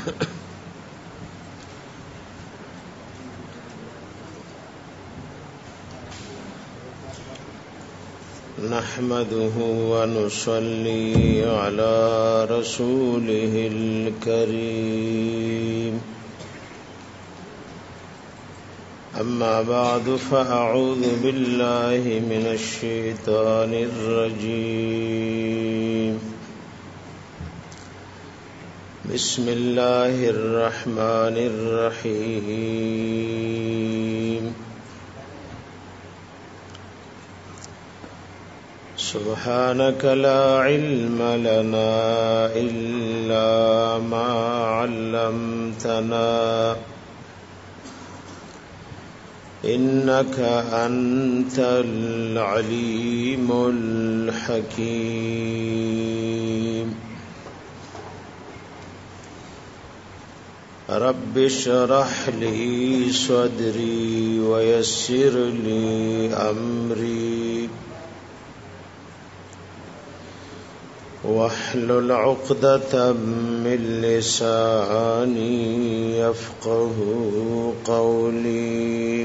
نحمده ونصلي على رسوله الكريم أما بعد فأعوذ بالله من الشيطان الرجيم بسم الله الرحمن الرحيم سبحانك لا علم لنا إلا ما علمتنا إنك أنت العليم الحكيم رب اشرح لي صدري ويسر لي أمري واحلل عقدة من لساني يفقه قولي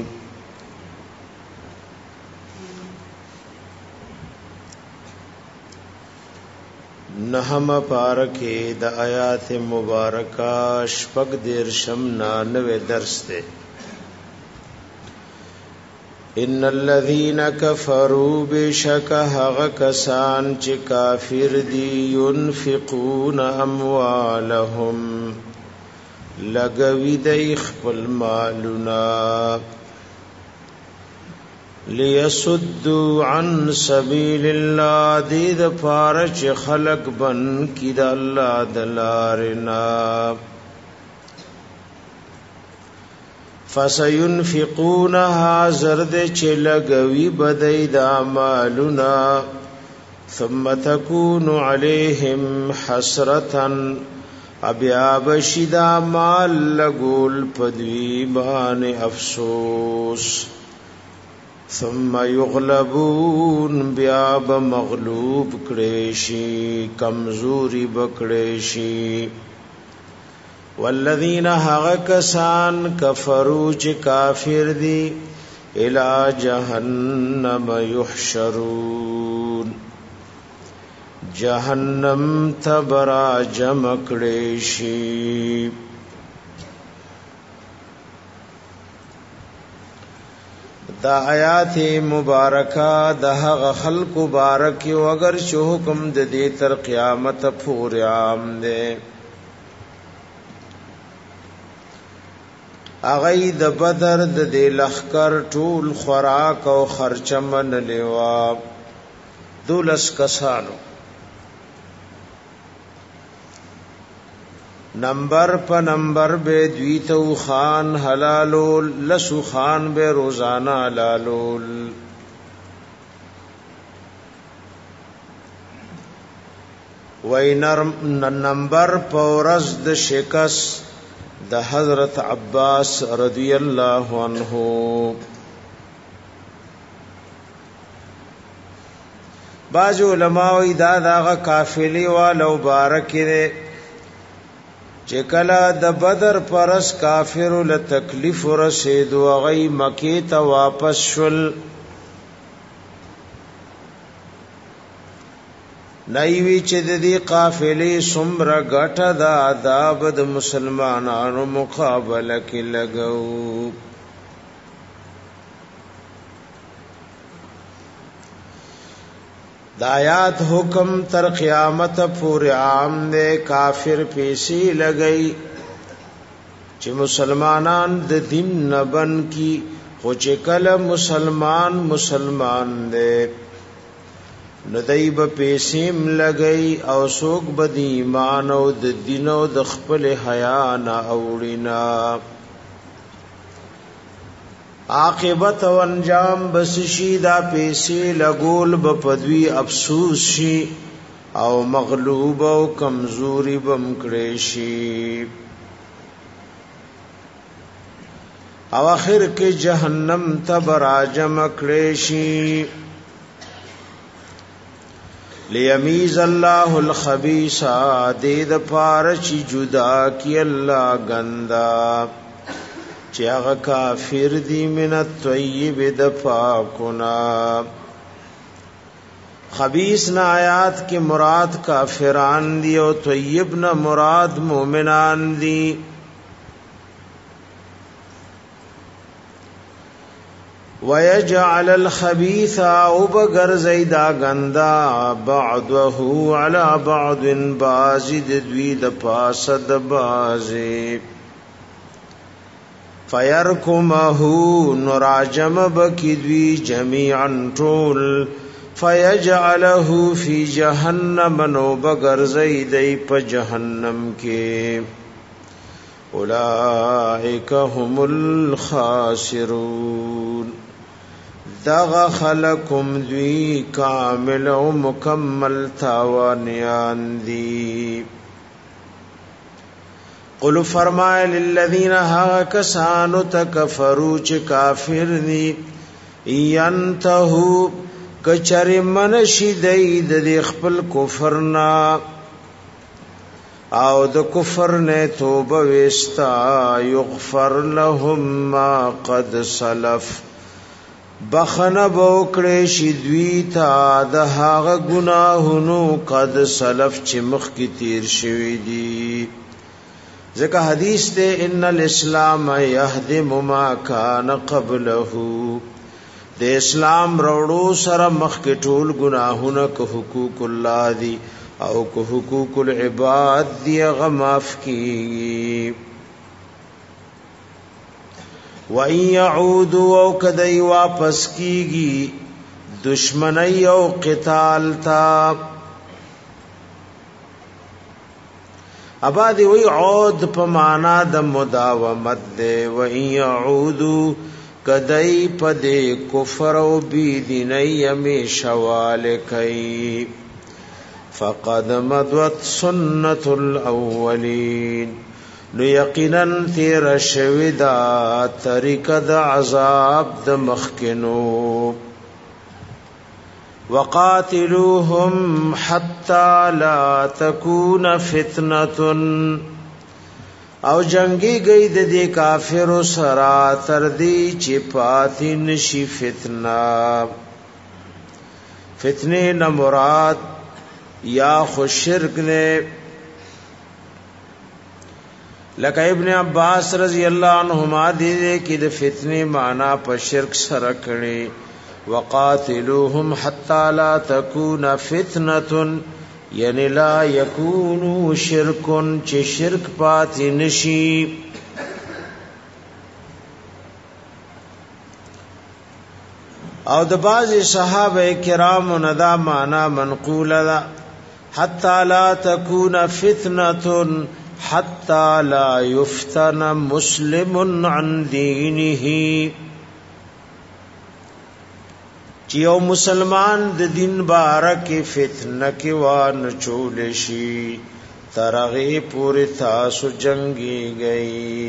نحم پارکے دا آیات مبارکہ شپگ دیرشم 99 درس دے ان الذين كفروا بشك هغ کسان چې کافر دي ينفقون اموالهم لګوي د خپل مالنا ليصدوا عن سبيل الله دې د فارج خلق بن کی د الله دلارنا فسينفقونها زرد چلګوي بدای د اعمالنا ثم تكون عليهم حسرة ابیا بشد مال لګول پدوی باندې افسوس ثم يغلبون بیا بمغلوب کړي کمزوري بکړي والذین هغکسان کفروا چ کافر دی الى جهنم یحشرون جهنم تبرا جمع کړي شي دا آیات مبارکہ دهغ خلق مبارک او اگر چې حکم د دې تر قیامت پورې عام دی اغی د بدر د دې لخر ټول خوراک او خرچمن لیوا دولس کسانو نمبر په نمبر به دویتو خان حلالو لسو خان به روزانه حلالو وینر نمبر پورز د شکست د حضرت عباس رضی اللہ عنہ بعض علماء دا داغه قافلی والو بارک دے چې کله د بدر پرس کافر له تکلیف رسید او غي مکی ته واپس شول نایوی چې د دې قافلې سمره غټه د آداب د مسلمانانو مقابله کې لګو د آیات حکم تر قیامت پورې عام دی کافر پیسې لګئی چې مسلمانان د دین نه بن کی خو چې کله مسلمان دی ندایب پیسیم لګئی او سوک بد ایمان او د دین او د خپل حیا نه اوړینا عاقبت او انجام بس شي دا پیسې لګول بپدوی افسوس شي او مغلوب او کمزوري بم کړي شي او اخر کې جهنم ته براجم کړي شي لیمیز الله الخبیث دید پارچ جدا کی الله گندا چې هغه کافر دی من الطیب د پاکنا خبیث نا آیات کی مراد کافران دی او طیب نا مراد مومنان دی وَيَجْعَلَ الْخَبِيثَ وَبَغَرْزَيْ دا غندا بَعْضُهُ عَلَى بَعْضٍ بَازِ دوی د پاسه د بازي فَيَرْكُمَهُ نُراجم بکی دوی جميعا طول فَيَجْعَلَهُ فِي جَهَنَّمَ نو بغرزي دی په جهنم کې اولئک هم الخاسرون دغ خلقم دوی کامل و مکمل تاوانیان دی قلو فرمائے للذین ها کسانو تکفرو چ کافر دی ینتہو کچر منشی دید دی خپل کفرنا او د کفر نے توبه وستا یغفر لهم ما قد سلف بخنه بوکړې شي دوی ته د هغه ګناهونو قد سلف چې مخ کی تیر شوی دي ځکه حدیث ته ان الاسلام يهدم ما كان قبله د اسلام وروړو سره مخ کی ټول ګناهونه کو حقوق الله دي او کو حقوق العباد دی غماف کی وَإِن يَعُودُوا او کدی واپس کیږي دشمنی او قتال تا ابادی وی عود په معنا د مداومت دی وَإِن يَعُودُوا کدی په دې کفر او بی دیني همیشواله کوي فقد مضت سنت الاولین نو یقینا تیر شویدا طریق د عذاب د مخکنو وقاتلوهم حتى لا تكون فتنه او جنگی گئی د دې کافر سرا تر دې چې پاتې نشي فتنه نه مراد یا خو شرک نے لکه ابن عباس رضی اللہ عنہما دے کہ د فتنه معنا په شرک سره کړي وقاتلوهم حتى لا تكون فتنه یعنی لا یکونو شرکن چې شرک پاتې نشي او د بعض صحابه کرام ندا معنا منقول ده حتى لا تكون فتنه حتى لا يفتن مسلم عن دينه چې یو مسلمان د دین بارکه فتنه کې وان چول شي ترغه پوری تاسو جنگي گئی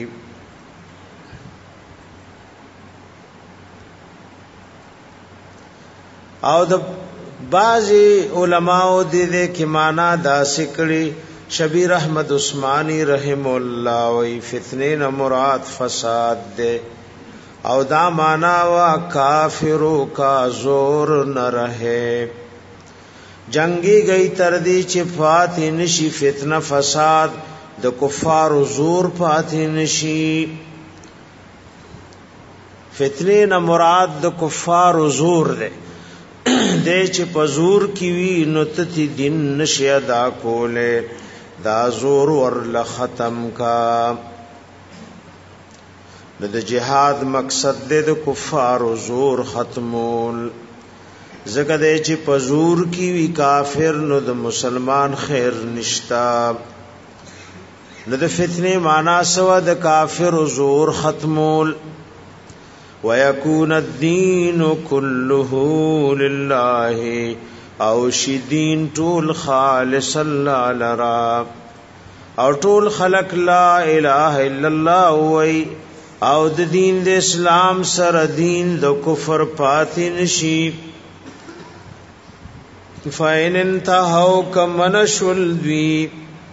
او د بعضی علماء دې کې معنا دا سکړي شبیر احمد عثماني رحم الله وی فتنه نه مراد فساد دے او دا معنا وا کافرو کا زور نہ رہے جنگی گئی تردی چې فاتح نشي فتنه فساد د کفار زور فاتح نشي فتنه نه مراد د کفار زور دے دې چې پزور کی وی نو ته دین نشي ادا کوله دا زور ورل ختم کا د جهاد مقصد د کفار زور ختمول زګه دې چې پزور کی وی کافر نو د مسلمان خیر نشتا نو د فتنه معنا سوا د کافر زور ختمول ويكون الدين كله لله او شدین ټول خالص الله لرا او ټول خلق لا اله الا الله وای او د دین د اسلام سره دین د کفر پاتې نشي فَإِنِ انْتَهَوْا كَمَنَشُلْ دوی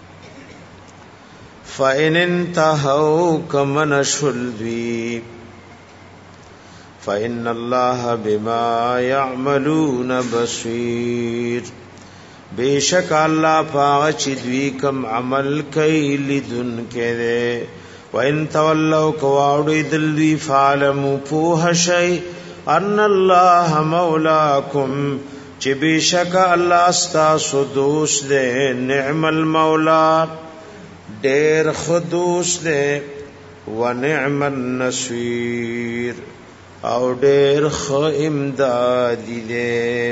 فَإِنِ انْتَهَوْا كَمَنَشُلْ دوی فَإِنَّ اللَّهَ بِمَا يَعْمَلُونَ بَصِيرٌ بیشک اللہ پاغ چی دوی کم عمل کئی لدن کے دے وَإِن تَوَلَّوْا كَوَاوْڑِ دلوی فَعَلَمُوا پوہ شئی ان اللہ مولاکم چی بیشک اللہ استاسو دوست دے نعم المولا دیر خدوس دے ونعم النصیر او دیر خ امدادی دے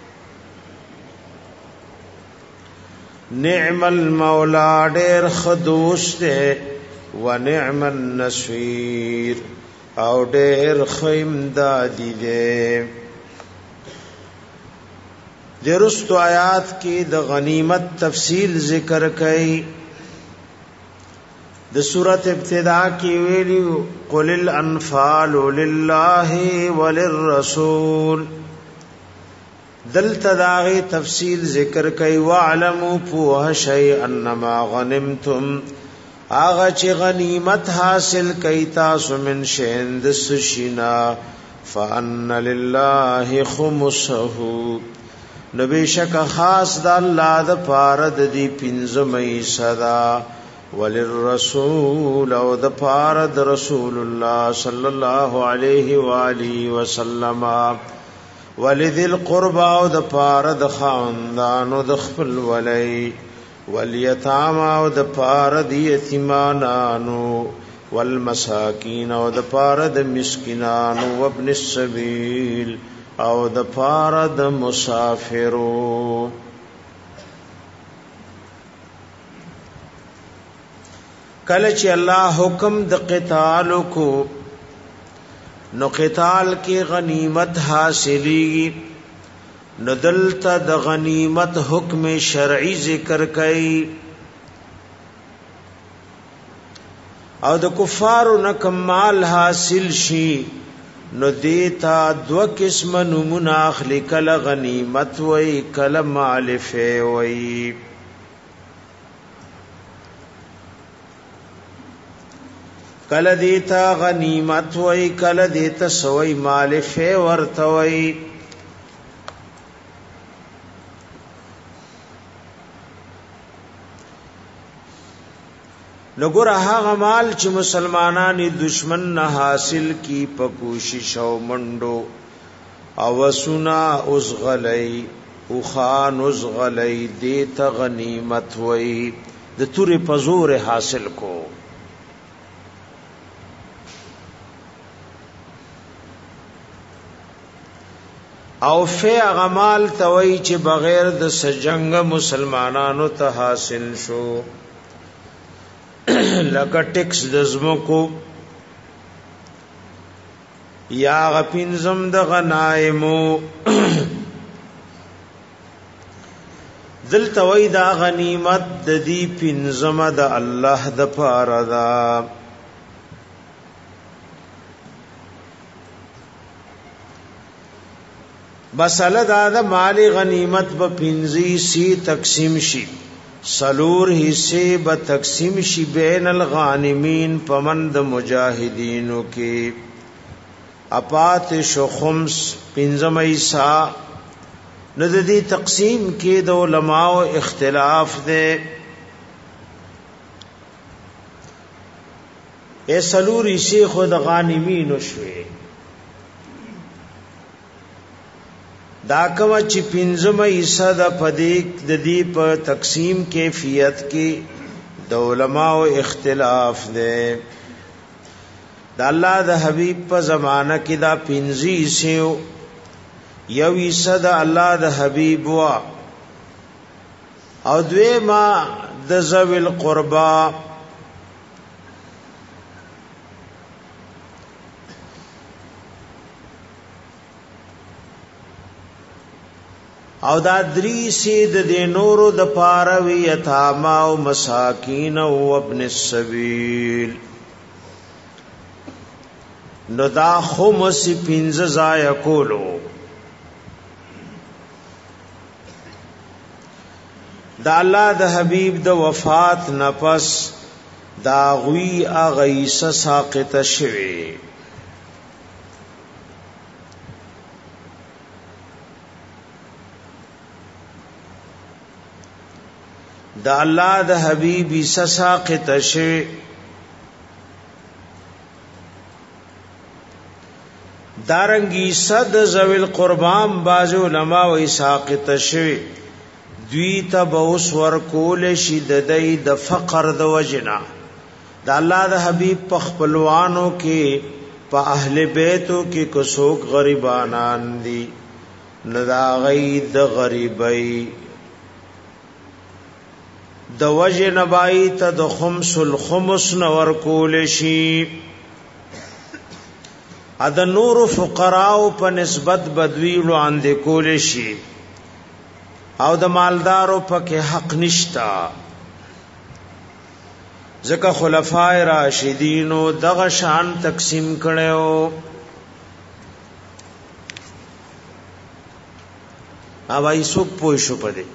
نعم المولا دیر خدوس دے ونعم النصیر او دیر خ امدادی دے درست آیات کی د غنیمت تفصیل ذکر کئی د سورۃ ابتدا کی ویلی قل الانفال للہ وللرسول دل تداغی تفصیل ذکر کئی وعلموا پوہ شئی انما غنمتم آغا چی غنیمت حاصل کئی تاسو من شین دسشنا فان للہ خمسہو نبی شک خاص دا اللہ دا پارد دی پنزمی صدا وللرسول او دا پارد رسول اللہ صلی اللہ علیہ وآلہ وسلم ولذی القربا او دا پارد خاندان او دا خپل ولی والیتام او دا پارد یتیمانانو والمساکین او دا پارد مسکنانو وابن السبیل او د پاره د مسافرو کله چې الله حکم د قتال کو نو قتال کې غنیمت حاصلی نو دلته د غنیمت حکم شرعي ذکر کړي او د کفارو نه کمال حاصل شي نو دیتا دو قسم نمون اخلی کل غنیمت وی کل مالفے وی کل دیتا غنیمت وی کل دیتا سوی مالفے ورتوی نګور هغه مال چې مسلمانانی دشمن نه حاصل کی په کوشش او منډو او سنا اوس غلئی او خان اوس غلئی دې ته غنیمت وای د تورې پزور حاصل کو او فی غمال توي چې بغیر د سجنګ مسلمانانو ته حاصل شو لکه ټیکس د زمکو یا غپینزم د غنائمو دل توي دا غنیمت د دې پینزم د الله د پاره دا مسله دا د مال غنیمت په پینځي سی تقسیم شي سلور حصے ب تقسیم شی بین الغانمین پمند مجاہدینو کی اپات شو خمس پنزم ایسا نددی تقسیم کی دو علماء اختلاف دے اے سلور حصے خود غانمینو شوے دا کما چې پنځم ایسا د پدیک د دې په تقسیم کیفیت کې د علماء اختلاف ده د الله د حبیب په زمانہ کې دا پنځه ایسو یو ایسا د الله د حبیب وا او دوی ما د ذوی القربا او دا دری سید د نورو د پاروی یتاما او مساکین او ابن السبیل نو دا خمس پینز زای کولو دا الله د حبیب د وفات نفس دا غوی اغیس ساقط شوی دا الله د حبیب ساقط شوی دارنگی صد ذویل قربان باز علماء و ساقط شوی دوی ته اوس ورکول شي د دای د فقر د وجنا د الله د حبیب په خپلوانو کې په اهل بیتو کې کو څوک غریبانان دي ندا غي د غریبای د وجنا بای ته د خمس الخمس نور کول شي ا د نور فقراو په نسبت بدوی وړاندې کول شي او د مالدارو پکې حق نشتا ځکه خلفای راشدینو دغه شان تقسیم کړو او ایسو پوه شو پدې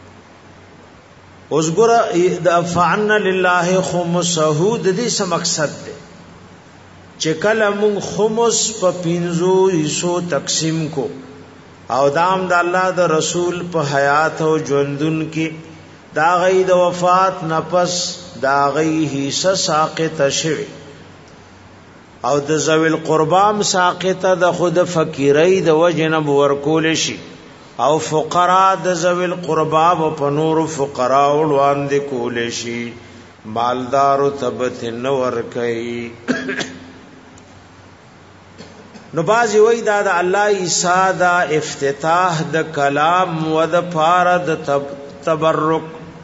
اوس ګره د فعنا لله خمسه د دې څه مقصد دی چې کله مون خمس په پینزو ایسو تقسیم کو او دام د الله د رسول په حیات او ژوندون کې دا غي د وفات نفس دا غي حصہ ساقط شوی او د ذویل قربام ساقط د خود فقیرای د وجنب ورکول شي او فقرا د ذویل قرباب په نور فقرا وړاندې کول شي مالدار تبت نور کوي نو بازی وی دا دا اللہ عیسیٰ دا افتتاح دا کلام و دا پارا دا تبرک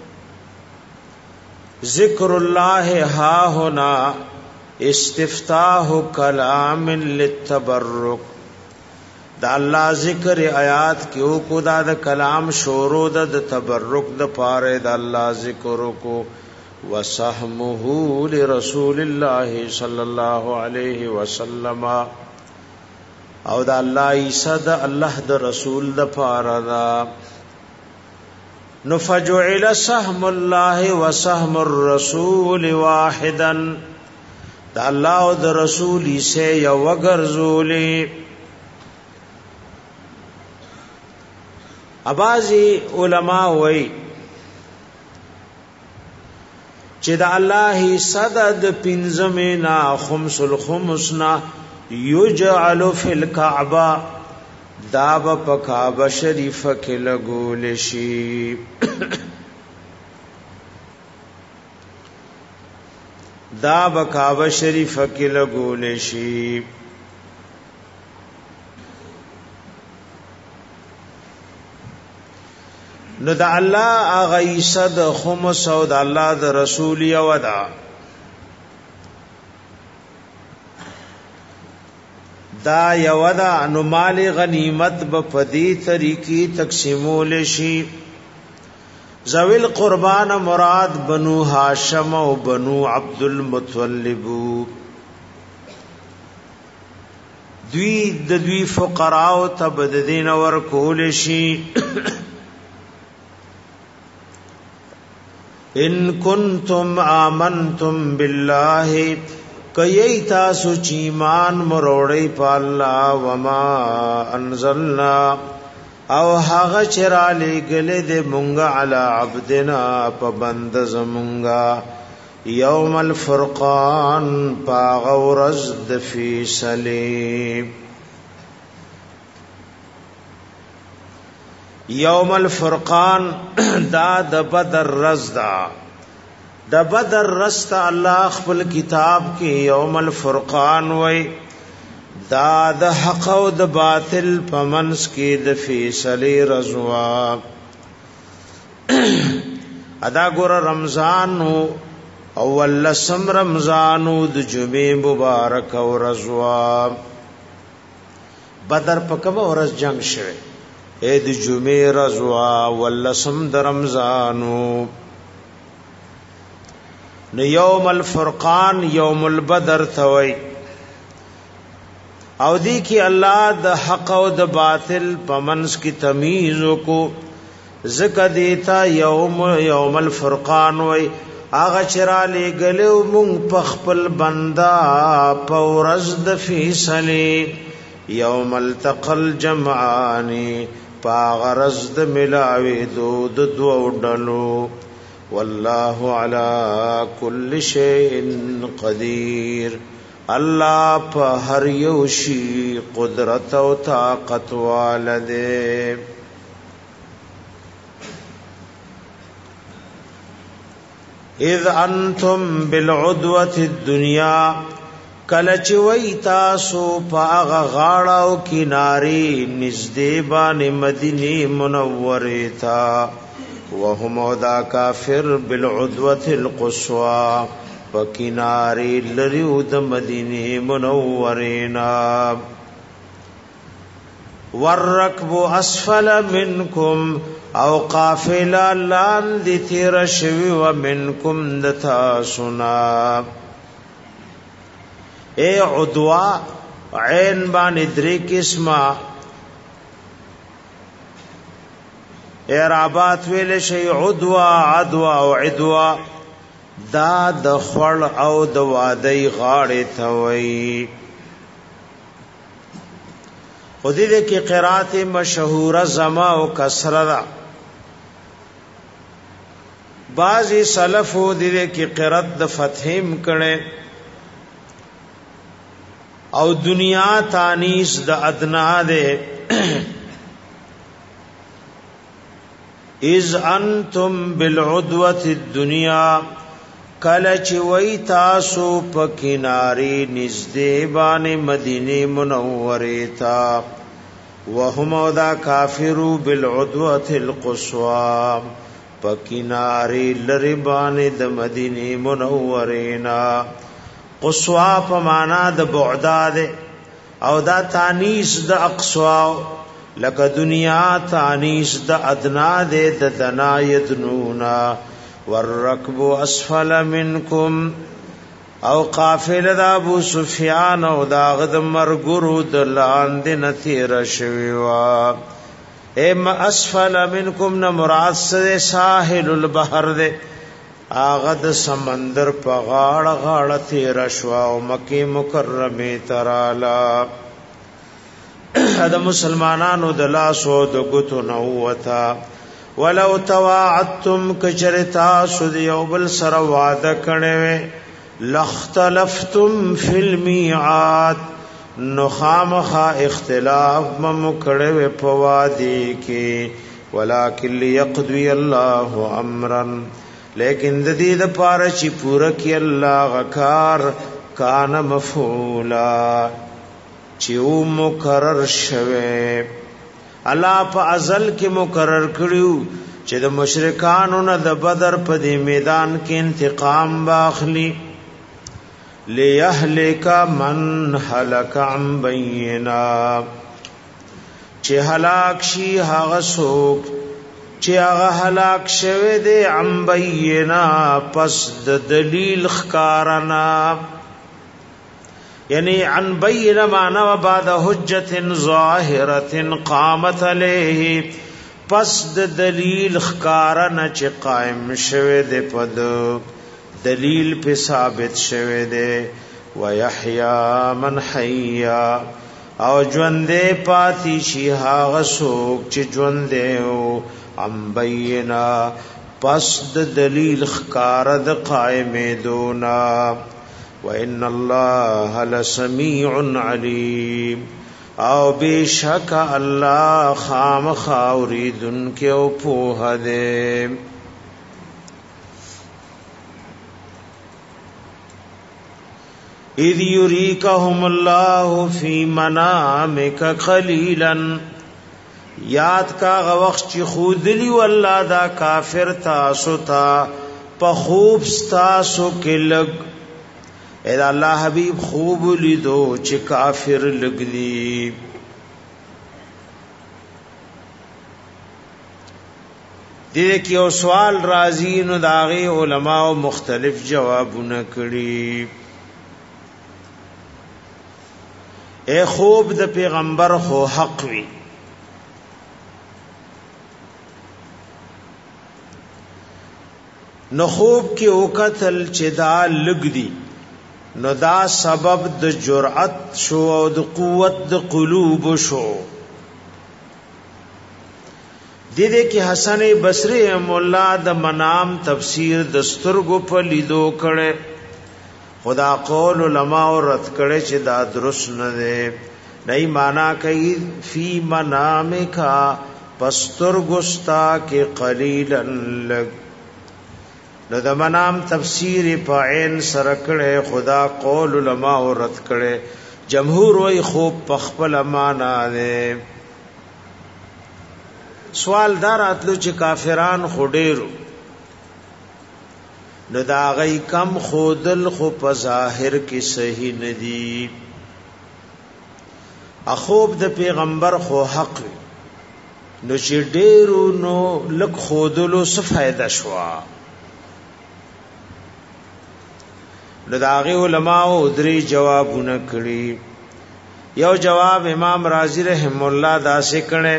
ذکر اللہ ہا ہونا استفتاح کلام للتبرک دا اللہ ذکر آیات کیوں کو دا دا کلام شورو دا دا تبرک دا پارے دا اللہ ذکرو کو وسہمہو لرسول اللہ صلی اللہ علیہ وسلم او دا الله عیسی د الله د رسول د پاره دا نفجعل سهم الله وسهم الرسول واحدا دا الله او د رسول عیسی یو وګرځولې ابازي علما وای چې دا الله عیسی د پنځمه خمس الخمسنا یجعل فی الکعبہ داب پا کعبہ شریف کے لگول شی داب کعبہ شریف کے لگول شی نو دا اللہ اغیصد خمس او دا اللہ دا رسول یودا دا یودا انمال غنیمت بپدی طریقی تقسیمول شی ذویل قربان مراد بنو ہاشم و بنو عبد المطلب دوی فقراء تبد دین ورکول شی ان کنتم آمنتم باللہ کئی تاسو چیمان مروڑی پا اللہ وما انزلنا او حاغ چرا لے گلے دے منگا علی عبدنا پا بند زمنگا یوم الفرقان پا غورز دفی سلیم یوم الفرقان دا د بدر رزدا د بدر رست الله خپل کتاب کې یوم الفرقان وای دا د حق او د باطل پمنس کې د فیصله رضوا ادا ګور رمضان اول لسم رمضان د جمعې مبارک او رضوا بدر په کوم ورځ جنگ شوه اې د جمعې رضوا ولسم د رمضانو نو یوم الفرقان یوم البدر توي او دی کی الله د حق او د باطل پمنس کی تمیز کو زکه دیتا یوم الفرقان وای هغه چرا لګلو مونږ په خپل بندا په ورځ د فیصله یوم التقل جمعان په غرض د ملاوي دود دو ډلو والله على كل شيء قدير الله په هر یو شی قدرت او طاقت والده اذ انتم بالعدوه الدنيا کلچ وی تاسو پاغ غاړو کناری نږدې باندې مدینه منوره تا وهم دا کافر بالعدوه القصوى وکناری لریو د مدینه منورینا والركب اسفل منكم او قافله لاندې تیر شوی و منکم دتا سنا اے عدوا عین باندې درې قسمه اعرابات ویل شي عدوا عدوا او عدوا دا د خړ او د وادي غاړه ثوي خودی دې کې قرات مشهوره زما او کسره بعضی سلف دې کې قرات د فتحیم کړي او دنیا تانیس د ادنا ده اذ انتم بالعدوه الدنيا کلچ وی تاسو په کناری نږدې باندې مدینه منوره تا وهم دا کافرو بالعدوه القصوى په کناری لری باندې د مدینه منوره نا قصوا په معنا د بعداد او دا تانیس د اقصوا لکه دنیا تانیس د ادنا د دنا یدنونا والركب اسفل منكم او قافله د ابو سفیان او دا غد مرګرو د لاندې نتیر شوی وا ام اسفل منكم نه مراد سره ساحل البحر ده آغا د سمندر په غاړه غاړه تیر شوا او مکه مکرمه ترالا دا مسلمانانو د لاسو د ګوتو نو وتا ولو تواعدتم کچرتا سود یوبل سر وعده کړي لختلفتم فی الميعاد نخامخ اختلاف ممکړه په وادي کې ولکن ليقضي الله امرا لیکن د دې د پاره چې پوره کې الله غکار کان مفعولا چې مقرر شوه الله په ازل کې مقرر کړیو چې د مشرکانو نه د بدر په دې میدان کې انتقام واخلي ليهلك من هلك عن بينا چې هلاک شي هغه څوک چې هغه هلاک شوه دې عن بينا پس د دلیل ښکارنا یعنی عن بينا معنا بعد حجت ظاهره قامت عليه پس د دلیل ښکارنا چې قائم شوه دې پد دلیل په ثابت شوه دې ويحيى من حيا او ژوندې پاتې شي هغه څوک چې ژوندې او ام بینا پس د دلیل خکار د قائم دونا وان الله لسمیع علیم او بیشک الله خامخ اوریدن کې او په هده اذ یریکهم الله فی منامک قلیلا یاد کا وخت چې خودلی والله دا کافر تاسو ته په خوب تاسو کې لګ اے الله حبیب خوب لیدو چې کافر لګلی دې کې یو سوال راځي نو داغي علماء مختلف جوابونه کړي اے خوب د پیغمبر خو حق وی نو خوب کې وکتل چې دا لګ دی نو دا سبب د جرأت شو او د قوت د قلوب شو. دې کې حسن بصری مولا د منام تفسیر د سترګو په لیدو کړي خدا قول علماء رد کړي چې دا درست نه دی. نئی مانا کوي فی منامکا پسترګستا کې قلیلا لګ. نو د منام تفسیر په عین سره کړي خدا قول علماء رد کړي. جمهور وی خوب په خپل معنا ده. سوال دار اتلو چې کافران خډېرو نو دا غي کم خودل خو په ظاهر کې صحیح ندي. اخوب د پیغمبر خو حق نو چې ډېرو نو لک خودلو څه فائدہ شوا. نو دا غي علماء درې جوابونه کړي. یو جواب امام رازی رحم الله داسې کړي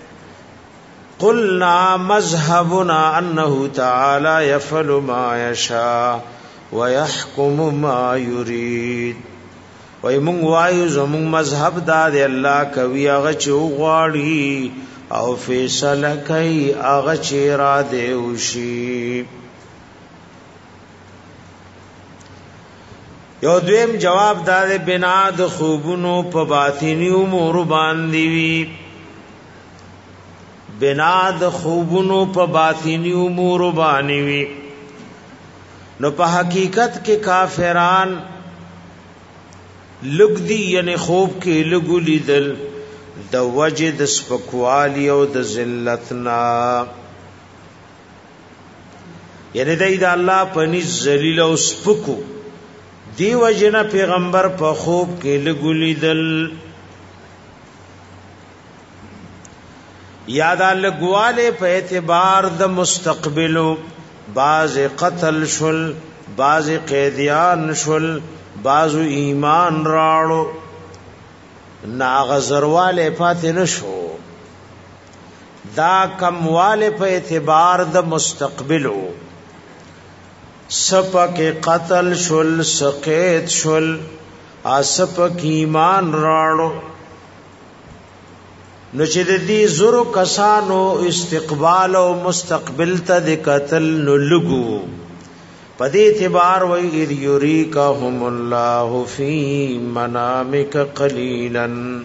قلنا مذهبنا انه تعالى يفعل ما يشاء ويحكم ما يريد. وای مونږ وایو زموږ مذهب دا دی الله کوي هغه چې غواړي او فیصله کوي هغه چې را دی وشي. یو دویم جواب دا دی بنا د خوبونو په باطینی امور باندې وی. بنا د خوبونو په باطینی امور باندې وی نو په حقیقت کې کافران لګ دی یعنی خوب کې لګولې دل د وجد سپکوالی او د ذلتنا یعنی د الله پنځ ذلیل او سپکو دی وجنه پیغمبر په خوب کې لګولې دل. یاد لګواله په اعتبار د مستقبلو باز قتل شل باز قیدیان شل باز ایمان راړو ناغزرواله پاتې نشو. دا کمواله په اعتبار د مستقبلو سپک قتل شل سقید شل اسپک ایمان راړو. نو چې د دې زرو کسانو استقبال او مستقبل ته د قتل نو لګو په دې اعتبار وای اذ یریکهم الله فی منامک قلیلا.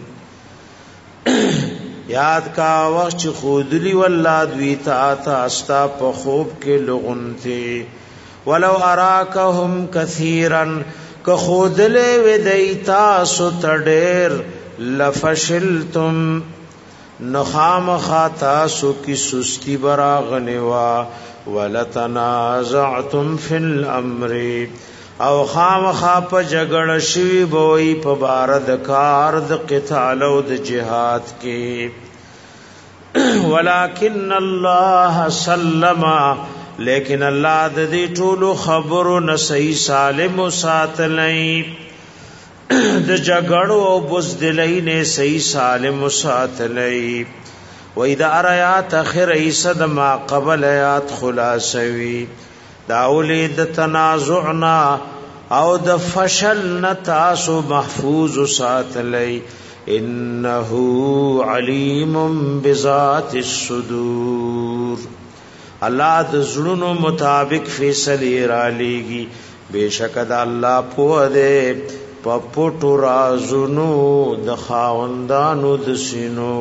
یاد کا وخت خودلی والله دوی تا استا په خوب کې لغونته ولو اراکهم کثیرا که خودله ودیتا سو تډیر لفشلتم نخام خاتا سو کی سستی برا غنوا ولتنازعتم فی الامر او خام خاپ جگڑ شوی بوئی پا بارد کار د قتال او د جہاد کی. ولکن اللہ سلم لیکن اللہ د دې ټولو خبرو نسی سالم ساتلئی د جګړو او بزدلۍ نه صحیح سالم ساتلئی. و اذا آیات اخر ایسد ما قبل آیات خلاصوی داولید تنازعنا او د فشل نتاسو محفوظ ساتلئی. انه علیم بذات الصدور الله د زړونو مطابق فیصله را لېږي. بشک د الله په دې پپوټو رازونو د خاوندانو د سینو.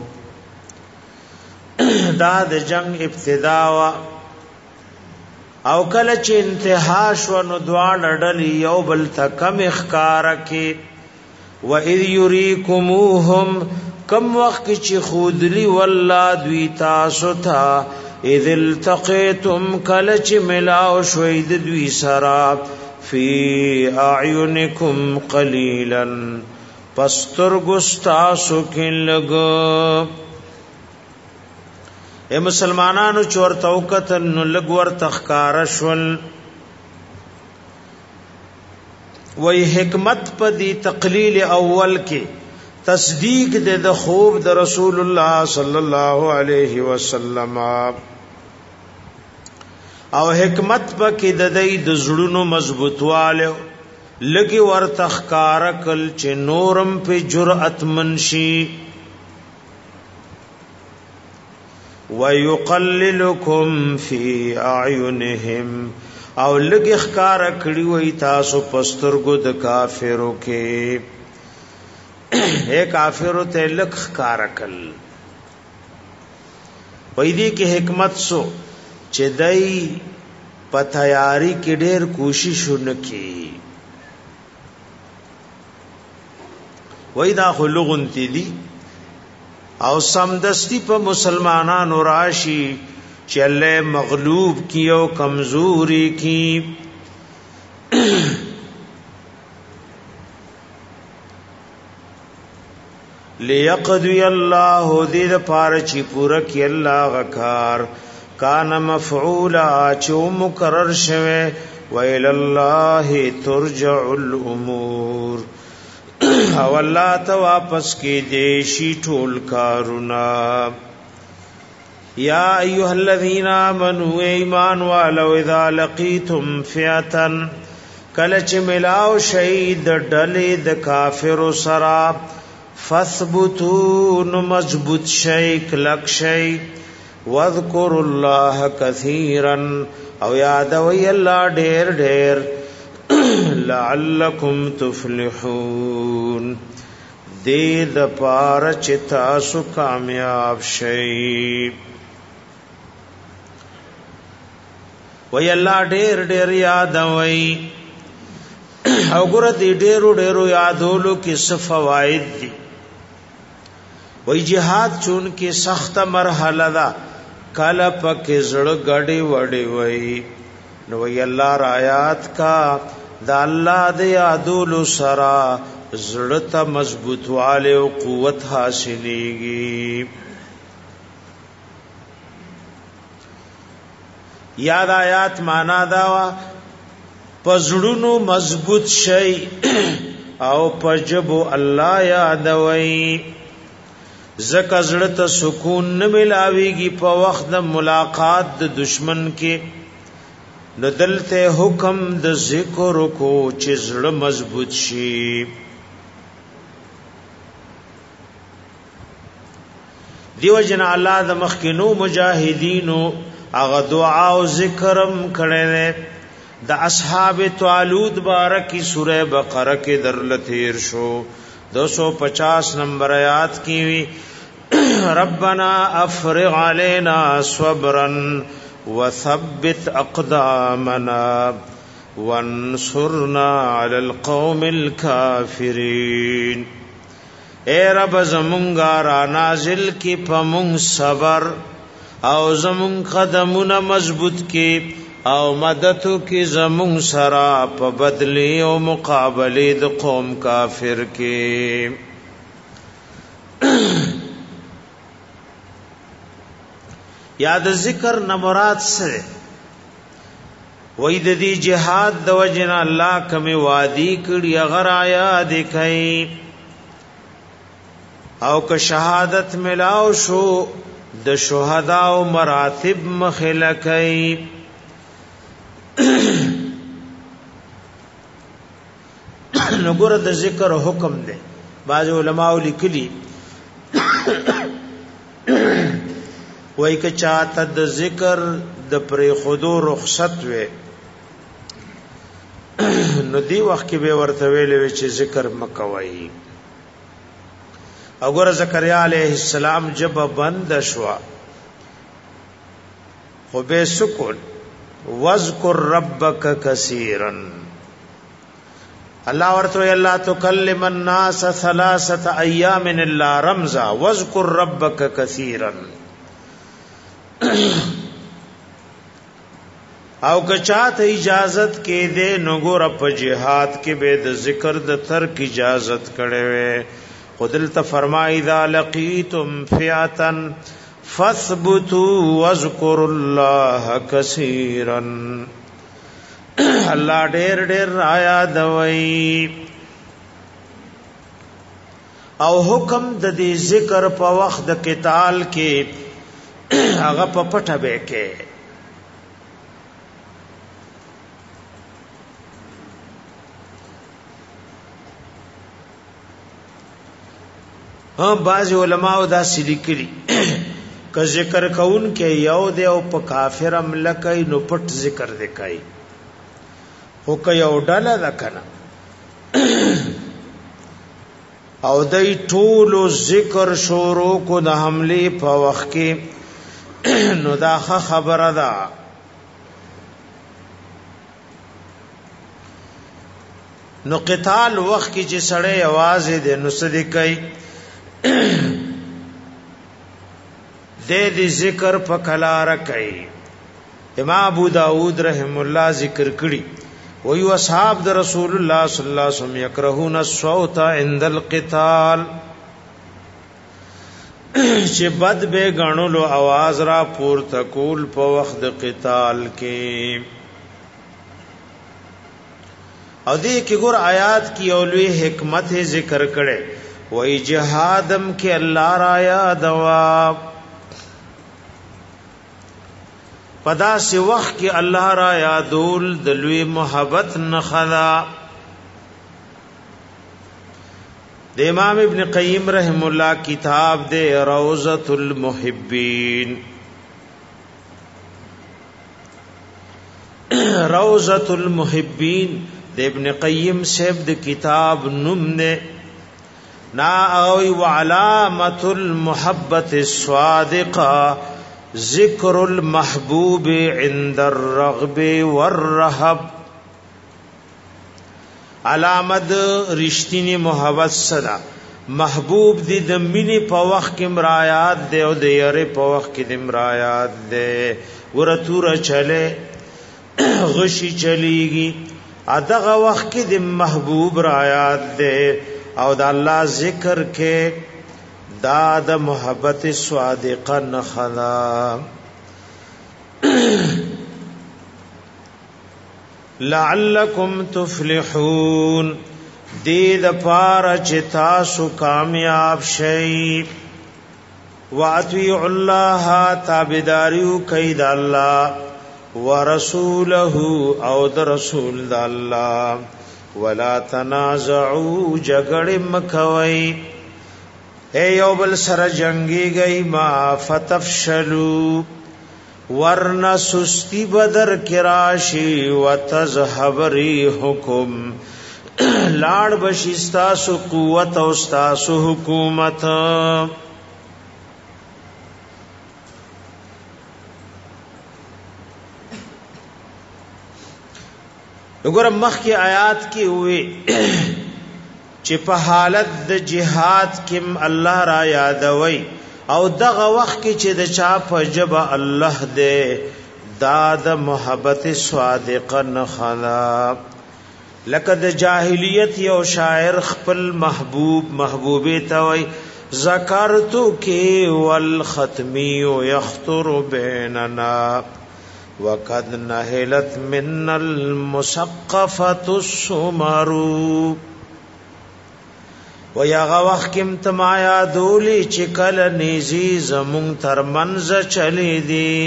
دا د جنگ ابتدا وا او کله چې انتها شو نو دواړه ډلې یو بل ته کم اخکار کې و اذ یریکموهم کم وخت چې خودلی والله دوی تاسو ته اذ التقیتم کله چې ملاو شوي د دوی سره فی اعینکم قلیلا پسترګستاسو کې لګ. اے مسلمانانو چورته وکتل نو لګ ور تخکار شول. وی حکمت په دی تقلیل اول کې تصدیق د خوب د رسول الله صلی الله علیه وسلم او حکمت پکې د دې د زړونو مضبوطواله لګي ورته ښکار کل چې نورم په جرأت منشي ويقللكم في اعينهم او لګي ښکار کړي وي تاسو پسترګو د کافرو کې اے کافرو ته لګ ښکار کل وې دې کې حکمت سو چې دای په تیاری کې ډېر کوشش وکړي وای دا خلغون تیدی او سمدستی په مسلمانانو راشي چې الله مغلوب کیو کمزوری کی لیقضی الله دې پاره چې پوره کی الله غکار کان مفعولا چو مکرر شوه ویل الله ترجع الامور او الله ته واپس کې دیشی ټول کارونا یا ایها الذین آمنوا ایمان والو اذا لقیتم فئه کله چې ملاو شهید ډلې د کافر سرا فثبتوا مضبوط شي کلک شي واذکروا الله کثیرا او یاد وی الله ډېر ډېر لعلکم تفلحون دې د پاره چې تاسو کامیاب شئ وی الله ډېر ډېر یاد وی او ګره دې ډېرو یادولو کې څه فواید دي وی جهاد چون کې سخت مرحله ده کله پکې زړه غړي وړي وی نو وی الله آیات کا دا الله د یادولو سرا زړه ته مضبوطواله او قوت حاصلېږي یاد آیات معنا دا پزړونو مضبوط شي او پجبو الله یادوي زکه زړه ته سکون نه ملاويږي په وخت د ملاقات د دشمن کې نو دلته حکم د ذکر کو چې زړه مضبوط شي دیو جن الله د مخکینو مجاهدینو هغه دعا او ذکرم کړي د اصحاب طالوت بارکی سوره بقره کې درلتیر شو 250 نمبر آیات کی ربنا افرغ علينا صبرا وثبت اقدامنا وانصرنا على القوم الكافرين اے رب زمونږه را نازل کی پمون صبر او زمون قدمونه مضبوط کی او مددو کی زمون سرا په بدلی او مقابله د قوم کافر کی یاد ذکر نه مراد سره وای د دې جهاد د وجنا الله کمی وادي کړي اگر آیا دکای او که شهادت ملاو شو د شهدا او مراتب مخلکای نګور د ذکر حکم دی باز علماء لیکلي وای که چاته د ذکر د پر خودو رخصت وي نو دی وخت کې به ورته ویلې چې ذکر مکوي وګوره زکریا علیہ السلام جب بند شوا خو به سکون واذکر ربک کثیرا الله ورته الله تکلم الناس 3 ایام الا رمزا واذکر ربک کثیرا او کچاته اجازت کې دې نګور په جهاد کې به د ذکر د ترک اجازت کړي وي خدل ته فرمای اذا لقیتم فئه فثبتوا واذكروا الله كثيرا الله ډېر ډېر آیا دوی او حکم د دې ذکر په وخت د قتال کې هغه په پټه به کې بعض علماء دا سلیکلی که ذکر کون کې یو دی او په کافر عمل کوي نو پټ ذکر دی کوي خو که یو ډله ده کنه او دای ټول ذکر شروع کو د حمله په وخت کې نو دا خبره ده نو قتال وخت کې چې سړی आवाज دې نو صدقای دې ذکر په کلار کوي امام ابو داود رحم الله ذکر کړي وی اصحاب د رسول الله صلی الله علیه وسلم یکرهون الصوت عند القتال چې بد به غنولو आवाज را پورته کول په وخت د قتال کې او دې کې ګور آیات کی اولوی حکمت ذکر کړي وای جهادم کې الله را یاد وا پدا سی وخت کې الله را یادول د لوی محبت نخلا د امام ابن قیم رحم الله کتاب دے روضۃ المحبین روضۃ المحبین د ابن قیم صاحب د کتاب نوم نے نا او وعلامۃ المحبت الصادقہ ذکر المحبوب عند الرغب والرهب علامت رشتینی محبت صدا محبوب دی د مینې په وخت کې مرایات دی او د یری په وخت کې د مرایات دی ورتور چله غشي چلیږي اداغه وخت کې د محبوب رایات دی او د الله ذکر کې دا د محبت صادقه نخلا لعلکم تفلحون دې د پاره چې تاسو کامیاب شئ واطیعوا الله تابعداریو کوي د الله ورسوله او د رسول د الله ولا تنازعوا جګړه مکوئ اے یو بل سره جنگی گئی ما فتفشلوا ورنا سستی بدر کراشی وتذهب ریحکم لاړ بشستا سو قوت او ستا سو حکومت وګوره مخکې آیات کې وې چې په حالت د جهاد کې الله را یادوي او دغه وخت کې چې د چا په جبه الله دې دا د محبت صادقه نخلا لکه د جاهلیت یو شاعر خپل محبوبه ته وای ذکرتو کې والختمی یخطر بیننا وقد نهلت من المسقفه السمر و یا وخت کم تمایا دولی چکل نیزی زمون تر منز چلی دی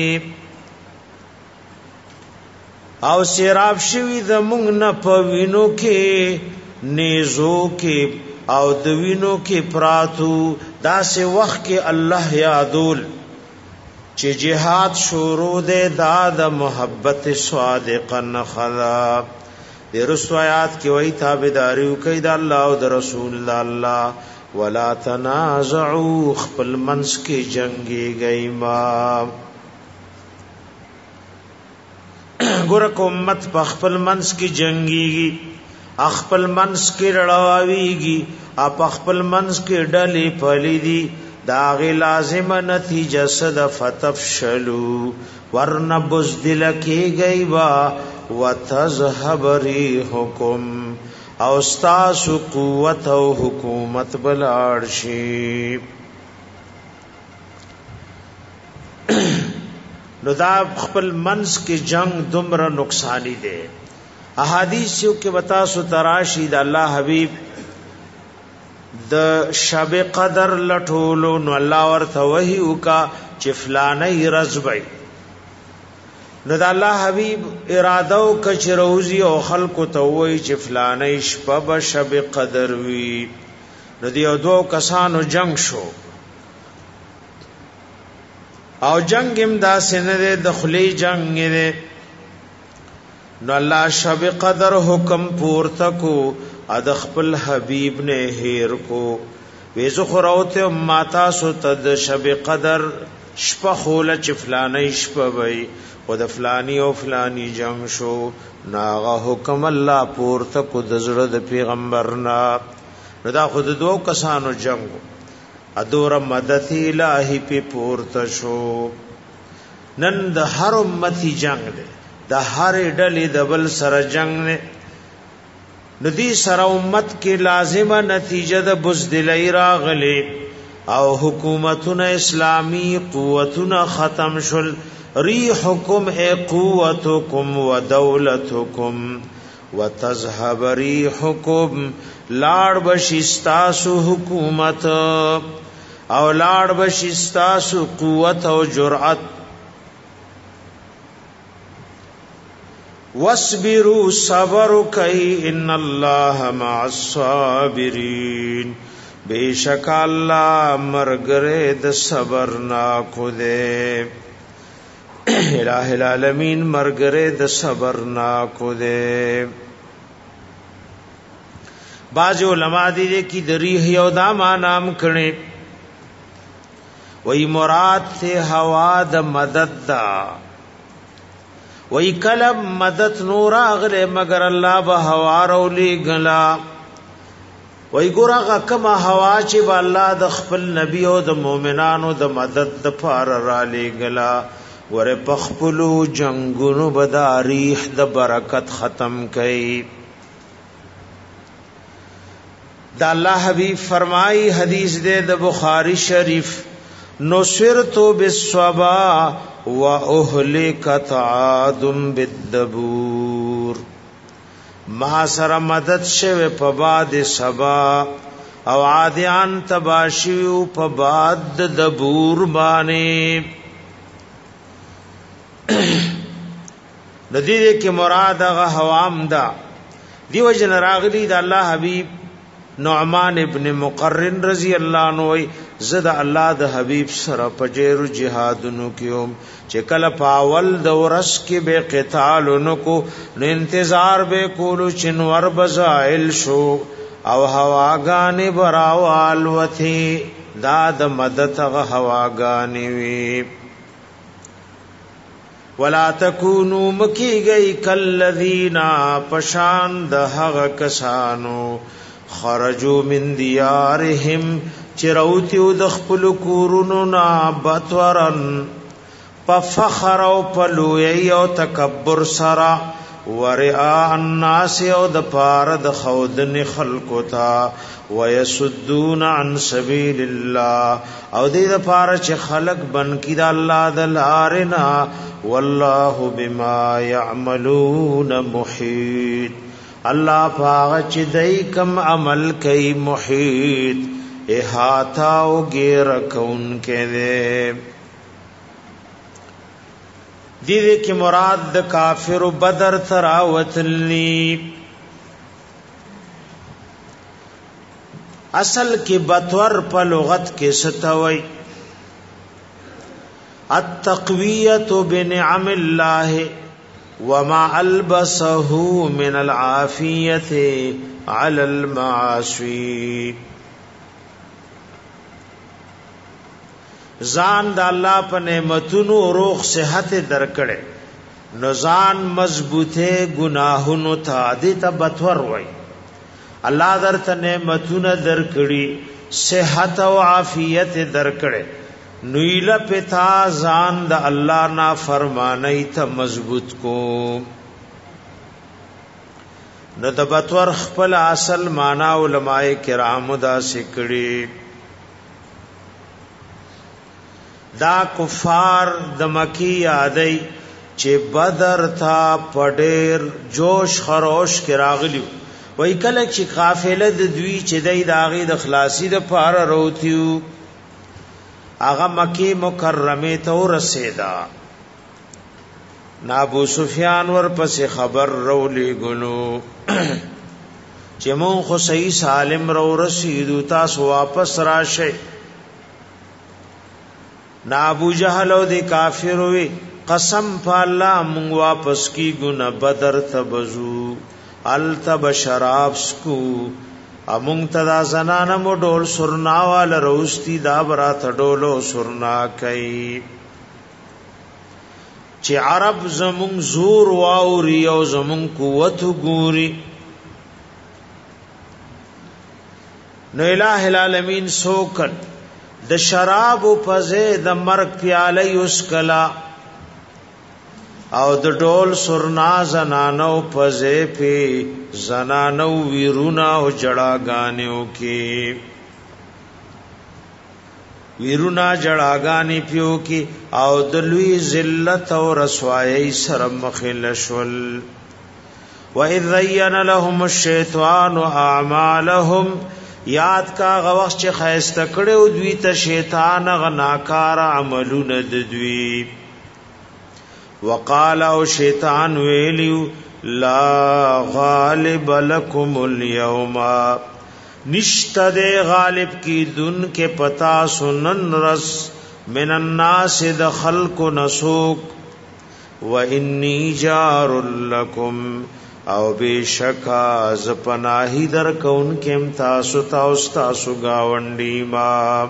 او سیراب شوی زمون نپوینو کې نیزو کې او دوینو کې پراتو دا سه وخت کې الله یادول چې جهاد شروع ده دا د محبت صادقه نخلا د رسویات کې وای تابعداري کوي د الله او د رسول الله ولا تنازعوا خپل منس کې جنگي گئی ما ګور کومت په خپل منس کې جنگيږي خپل منس کې لړاويږي اپ خپل منس کې ډلې پلي دي دا غي لازم نتیجه صد فتفشلوا ورنبز دل کې گئی وا وتذهب ريحكم او استاسو قوت او حکومت بلاړ شي نو دا خپل منس کې جنگ دومره نقصانی دی احادیثو کې وتا سو تراشی د الله حبیب د شب قدر لټولو نو الله ورته وحی وکا چې فلانه رزبای نو د الله حبیب اراده او کچروزی او خلق ته وای چې فلانه شپه شب قدر وی نو دیو دو کسانو جنگ شو او جنگ هم دا سنده دخلی جنگ ده نو اللہ شب قدر حکم پورتکو ادخپل حبیب نے ہیر کو ویزو خراوت ماتا سو تد شب قدر شپا خولا چفلانی شپا بی و د فلانی او فلانی جنگ شو ناغا حکم اللہ پورتکو دزرد پیغمبرنا نو دا خود دو کسانو جنگو ادور مدد الہی پی پورت شو نن د هر امتی جنگ دے د هر ډلې د بل سره جنگ نه ندی سره امت کې لازمه نتیجه د بزدلی راغلی او حکومتونه اسلامی قوتونه ختم شل ریحکم ای قوتکم و دولتکم وتذهب ریحکم لاړ بشستاسو حکومت او لاړ بشستاسو قوت او جرأت وَاصْبِرُوا صبر کئی ان اللہ مع الصابرین بیشک اللہ مرگرے د صبر ناکو دے الہ العالمین مرگرے د صبر ناکو دے بعض علماء دے کی دریح یو دا مانام کنے وی مراد تے ہوا د مدد دا وی کلب مدد نور اغلے مگر اللہ با ہوا رولی گلا وی گرغا کما ہوا چی با اللہ د خپل نبی او د مومنانو د مدد د پار را لی گلا ور پخپلو جنگونو بدا ریح د برکت ختم کئی دا اللہ حبیب فرمائی حدیث دے د بخاری شریف نصرتو بالصبا وَأُهْلِكَتْ عَادٌ بِالدَّبُورِ ما سر مدد شوه په باد سبا او عادیان تباشیو په باد دبور باندې ندی دې کې مراد غ حوام دا دیو جن راغلی د الله حبیب نعمان ابن مقرن رضی اللہ عنہ زد اللہ د حبیب سره پجیر جهادونو کیوم چې کله پاول د ورس کې به قتال نکو نو انتظار به کولو چنور بزائل شو او هواګانی براوال وثی داد مدد غ هواګانی وی ولا تکونوا مکی گئی کلذین پشان د هغه کسانو خرجوا من دیارهم چروتیو د خپل کورونو نا بطورن پفخر او پلوی او تکبر سرا ورعا الناس او د پار د خودن خلقو تا ويسدون عن سبيل الله او دې د پار چې خلق بن کی د الله د لارنا والله بما يعملون محيط اللہ پاغ چی دای کم عمل کئی محیط احاطاو گیر کون کے دے دیدے کی مراد د کافر بدر تراوتلنی اصل کی بطور پا لغت کے ستوئی التقویت بنعم اللہ وما البسه من العافیت علی المعاصی ځان د الله په نعمتونو روغ صحت درکړي نو ځان مضبوطه گناهونو ته د تبتور وای الله درته نعمتونه درکړي صحت او عافیت درکړي نویل پتا ځان د الله نا فرمانی ته مضبوط کو نو د بتور خپل اصل معنا علماء کرام دا سکړي دا کفار د مکی یادای چې بدر تا پډیر جوش خروش کې راغلی وای کله چې قافله د دوی چې دای داغي د خلاصي د پار وروتیو آغا مکی مکرمه ته رسیدا نا ابو سفیان ور پس خبر رولی گلو چې مون خو صحیح سالم رو رسیدو تاسو واپس راشه. نا ابو جهل او دی کافر وی قسم په الله مون واپس کیګو نه بدر تبزو التب شراب سکو امون تدا زنانه مو ډول سرنا وال روستی دا برات ډولو سرنا کوي چې عرب زمون زور واوري او زمون قوت ګوري. نو الہ العالمین سوکل د شراب په ځای د مرګ پیاله یوس کلا او د ډول سرنا زنانو په ځای په زنانو ویرونا او جړاګانیو کې ویرونا جړاګانی پیو کې او د لوی ذلت او رسوایی سره مخل شول. وَإِذْ زَيَّنَ لَهُمُ الشَّيْطَانُ أَعْمَالَهُمْ یاد کا غوښ چې خیسته کړو دوی ته شیطان غناکار عملونه د دوی. وقال او شیطان ویلیو لا غالب لكم اليوم نشته دے غالب کی دن کے پتا سنن رس من الناس د خلق نسوک وانی جار لكم او بشکا ز پناہی در کون کم تاسو تاسو گاونډی ما.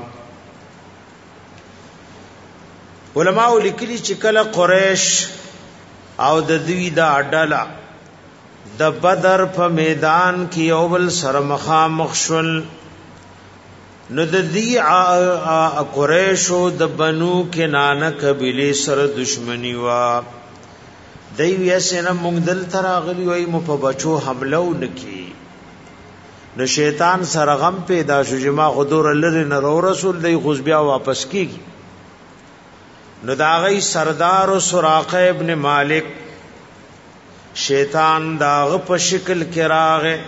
علماء لیکلي چې کله قریش او د دوی د اډاله د بدر په میدان کې اول سره مخامخ شول نو د دې قریش او د بنو کنانه قبیله سره دشمنی وا. دی ویسنه مونږ دل تراغلی وای مو په بچو حمله ونکي نو شیطان سره غم پیدا شو چې ما غدور لری نه رسول دی خو بیا واپس کیږي. نو داغی سردار و سراقه ابن مالک شیطان داغ په شکل کراغه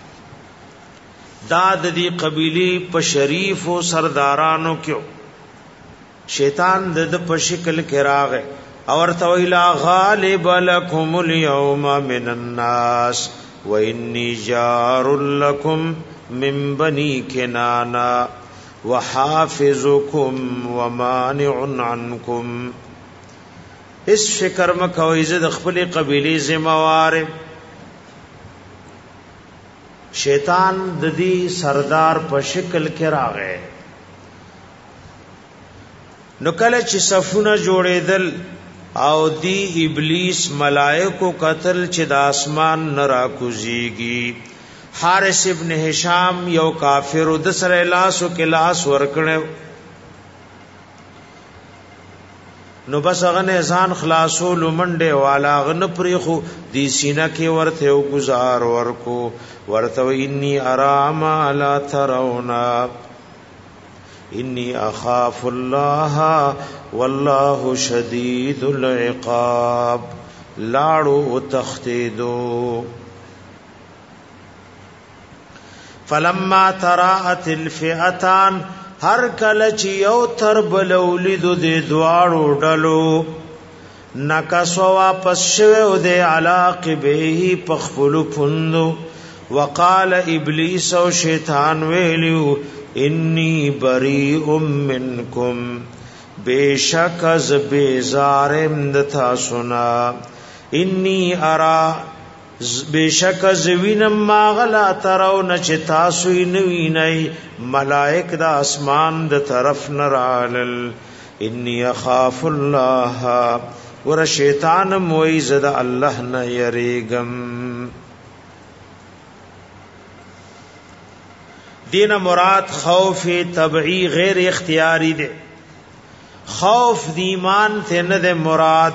داد دی قبیلی په شریف و سردارانو کیو شیطان د په شکل کراغه اور تویلا غالب لکم اليوم من الناس وانی جار لکم من بنی کنانا وحافظكم ومانع عنكم. اس فکر مکوئ ز د خپل قبیله ذمہوار شیطان د دې سردار په شکل کې راغی. نو کله چې صفونه جوړېدل او دی ابلیس ملائکو قتل چې د اسمان نرا کوزیږي. حارث ابن هشام یو کافر د سره لاسو کې لاس ورکړو نو بس غنه ځان خلاصو لمنډه والا غن پریخو دی سینه کې ورته او گزار ورکو ورته انی ارام لا ترونا انی اخاف الله والله شدید العقاب. لاړو تختیدو فلما تراءت الفئتان هر کله چې یو تر بلولید د دواړو ډلو نکسو واپس شوه د علاقبه پخپل پوندو. وقال ابلیس او شیطان ویلو انی بریء منکم بیشک از بیزارم دتا سنا انی ارا بیشک زوینم ما غلا ترون چې تاسو نوینای ملائک د اسمان د طرف نرالل انی اخاف الله ور شیطان موعظ د الله نه یریګم. دین مراد خوف طبعی غیر اختیاری دے. خوف دی ایمان ته نه ده مراد.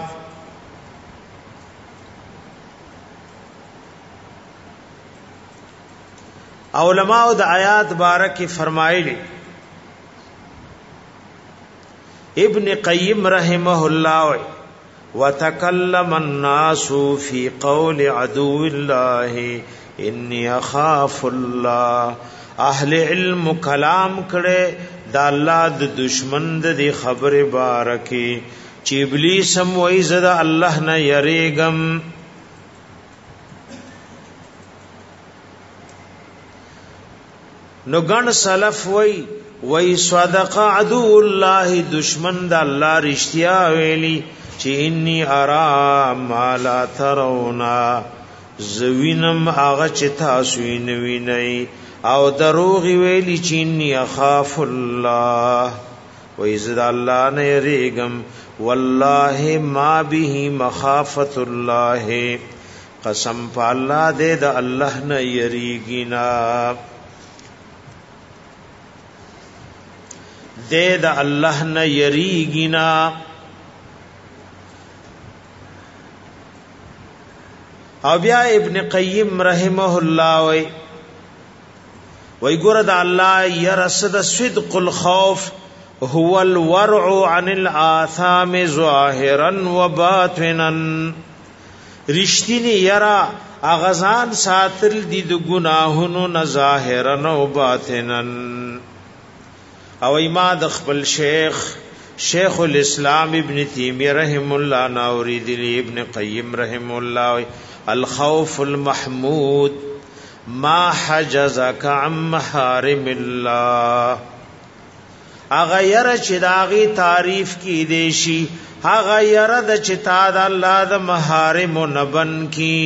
علماء د آیات بارک فرمایلی ابن قیم رحمه الله وتکلم الناس فی قول عدو الله انی اخاف الله. اهل علم کلام کړي د الله د دشمن د خبره بارکی چې ابلیس هم وای زده الله نه یریګم. نو ګڼ سلف وی صدق عدو الله دشمن د الله رښتیا ویلی چې انی ارا ما لا ترونا زوینم هغه چې تاسو یې وینئ او دروغ ویلی چې انی اخاف الله وی زد الله نه یریګم والله ما به مخافت الله قسم په الله دې د الله نه یریګینا دې د الله نه یریګینا او بیا ابن قیم رحمه الله وی ګور د الله يرصد صدق الخوف هو الورع عن الآثام ظاهرا وباطنا رشتینی یرا اغزان ساتل دی د گناهونو نه ظاهرا او باطنا او ما د خپل شیخ الاسلام ابن تیمیہ رحم الله ناورید ابن قیم رحم الله الخوف المحمود ما حجزك عن محارم الله اغیر چې داغي تعریف کی دیشی هغه یره د چتا د الله د محارم نبن کی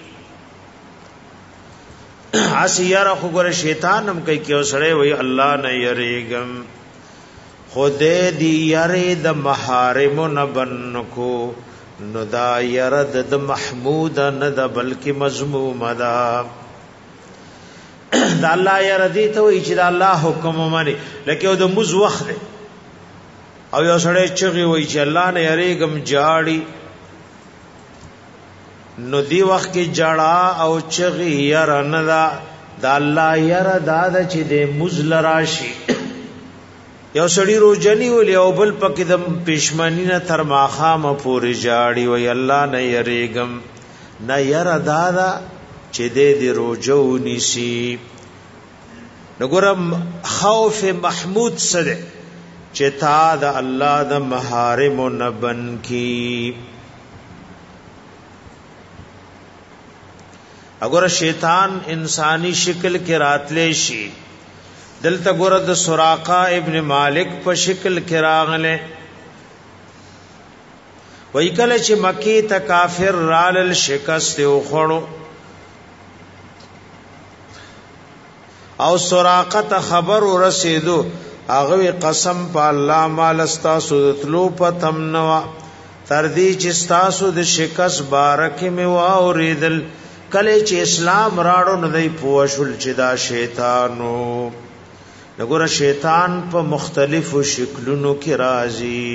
اس یره خو ګره شیطان هم کوي کې وسړی وای الله نه یریګم خود دې یره د محارم نبن کو نو دا یره د محمود نه د بلکې مذموم ده دا الله یره دې ته وای چې دا الله حکم مانی لکه د مز وخت او یو سړی چغي وای چې الله نه یریګم جاړي نو دی وخت کې جړه او چغي یره نه دا الله یره دا چې د مزل راشي یو سړی روزنی ولې او بل پکې د پښمنی نه تر ماخامه پورې جاړي وای الله نه یریګم نه یره دا چې دې روزو نیسی نګورم خوف محمود سره چې تا د الله د محارم نبن کی اگر شیطان انسانی شکل کې راتلې شي دلته ګور د سراقه ابن مالک په شکل کې راغله وای کله چې مکی ته کافر رال شکست او خړو او سراقه ته خبر ورسېدو هغه قسم په الله مال استاسو تلو په تمنوا تر دې چې استاسو د شکست بارکه می واوریدل کله چې اسلام راړو نه دی پوښول چې دا شیطانو وګوره شیطان په مختلفو شکلونو کې راځي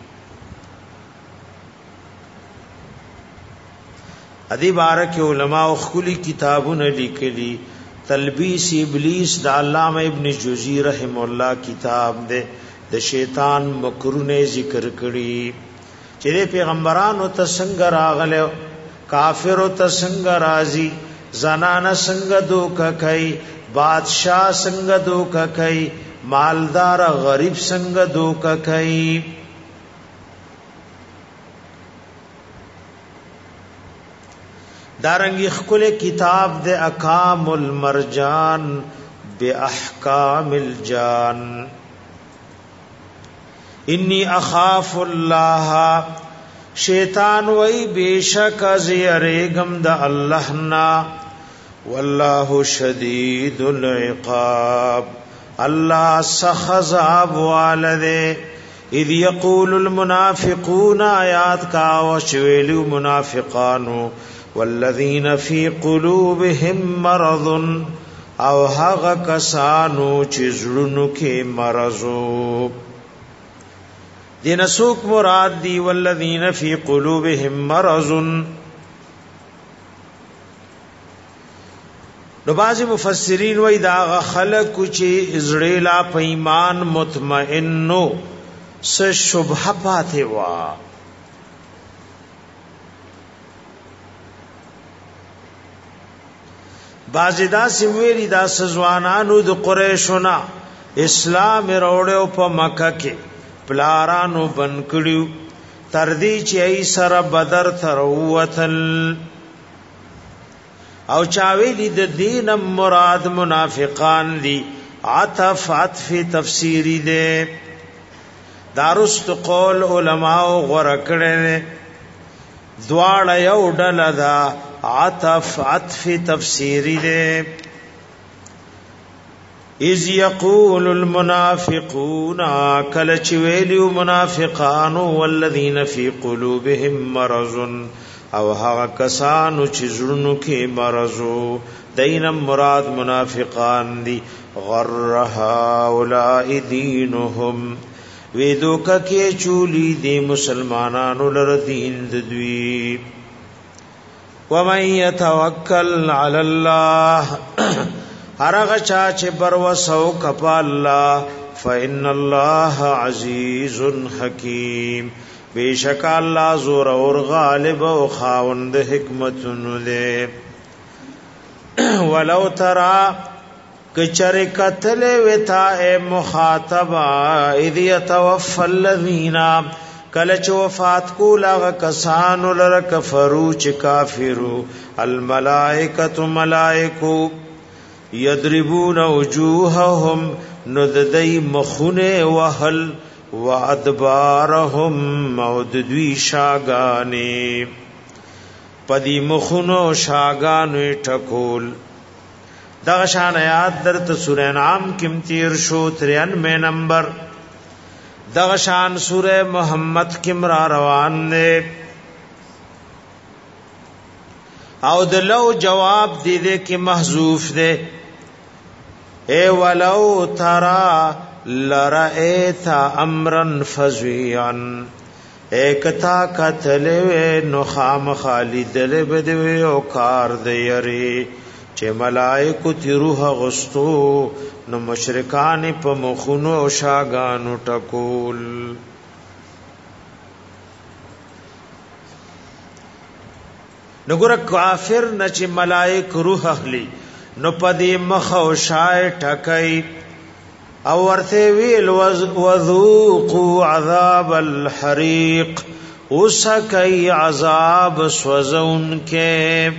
ادي بارک علماء او خولي کتابونه لیکلي تلبیس ابلیس د علامه ابن جوزی رحم الله کتاب ده د شیطان مکرونه ذکر کړي چې پیغمبرانو ته څنګه راغله کافر ته څنګه راضي زنانه څنګه دوکه کوي بادشاہ څنګه دوکه کوي مالدار غریب څنګه دوکه کوي دارنګي خپل کتاب د احکام المرجان باحکام الجان انی اخاف الله شیطان وای بیشک از یریګم د الله نا والله شدید العقاب الله سخذاب والده اذ یقول المنافقون آیات کا وشویلو منافقانو والذین فی قلوبهم مرض او هغه کسانو چې زړونو کې مرضو دین سوک مراد دی والذین فی قلوبهم مرض نو بعض مفسرین وای دا خلق چې زړه لا په ایمان مطمئنو س شبهه پاتې وا بعض دا سیمویلی دا سزوانانو د قریشونا اسلام روړو په مکه کې پلارانو بنکړیو تر دې چې ای سره بدر تر وتل او چاویلی د دین مراد منافقان دي عطف تفسیری دے دارست قول علماء غرکڑے دوار یو ڈل دا عطف تفسیری دے اذ یقول المنافقون کلچ ویلیو منافقانو والذین فی قلوبهم مرض او هغه کسانو چې زړونو کې مرضو دینم مراد منافقان دي غر هؤلاء دینهم ویدوکا کې چولی دي مسلمانانو لر دین دوی ومن يتوکل علی الله هرغه چا چې بر وسو کپا الله فإن الله عزیز حکیم بیشک الله زور اور غالب او خاوند حکمت نو ولو ترى کچر قتل وتا اے مخاطبا اذ يتوفى الذين کلچ وفات کو لاغ کسان لر کفرو چ کافرو الملائکۃ ملائکو یضربون وجوههم نددی مخونه وهل وادبارهم موددوی شاگانی پدی مخونو شاگانو ٹکول دغشان آیات درت سورہ انعام کم تیر شو 93 نمبر دغشان سورہ محمد کم را روان دے او دلو جواب دی دے کی محذوف دے اے ولو ترا لرأیتا امرن فزویان ایکتا قتلوے نخام خالدل بدوے او کار دیری چه ملائکو تی روح غستو نو مشرکان پا مخونو او شاگانو ٹکول نگور کافر نچی ملائک روح اخلی نو پدی مخ او شای ٹکی او ورته ویل وذوقوا عذاب الحریق اسکی عذاب سوزون کے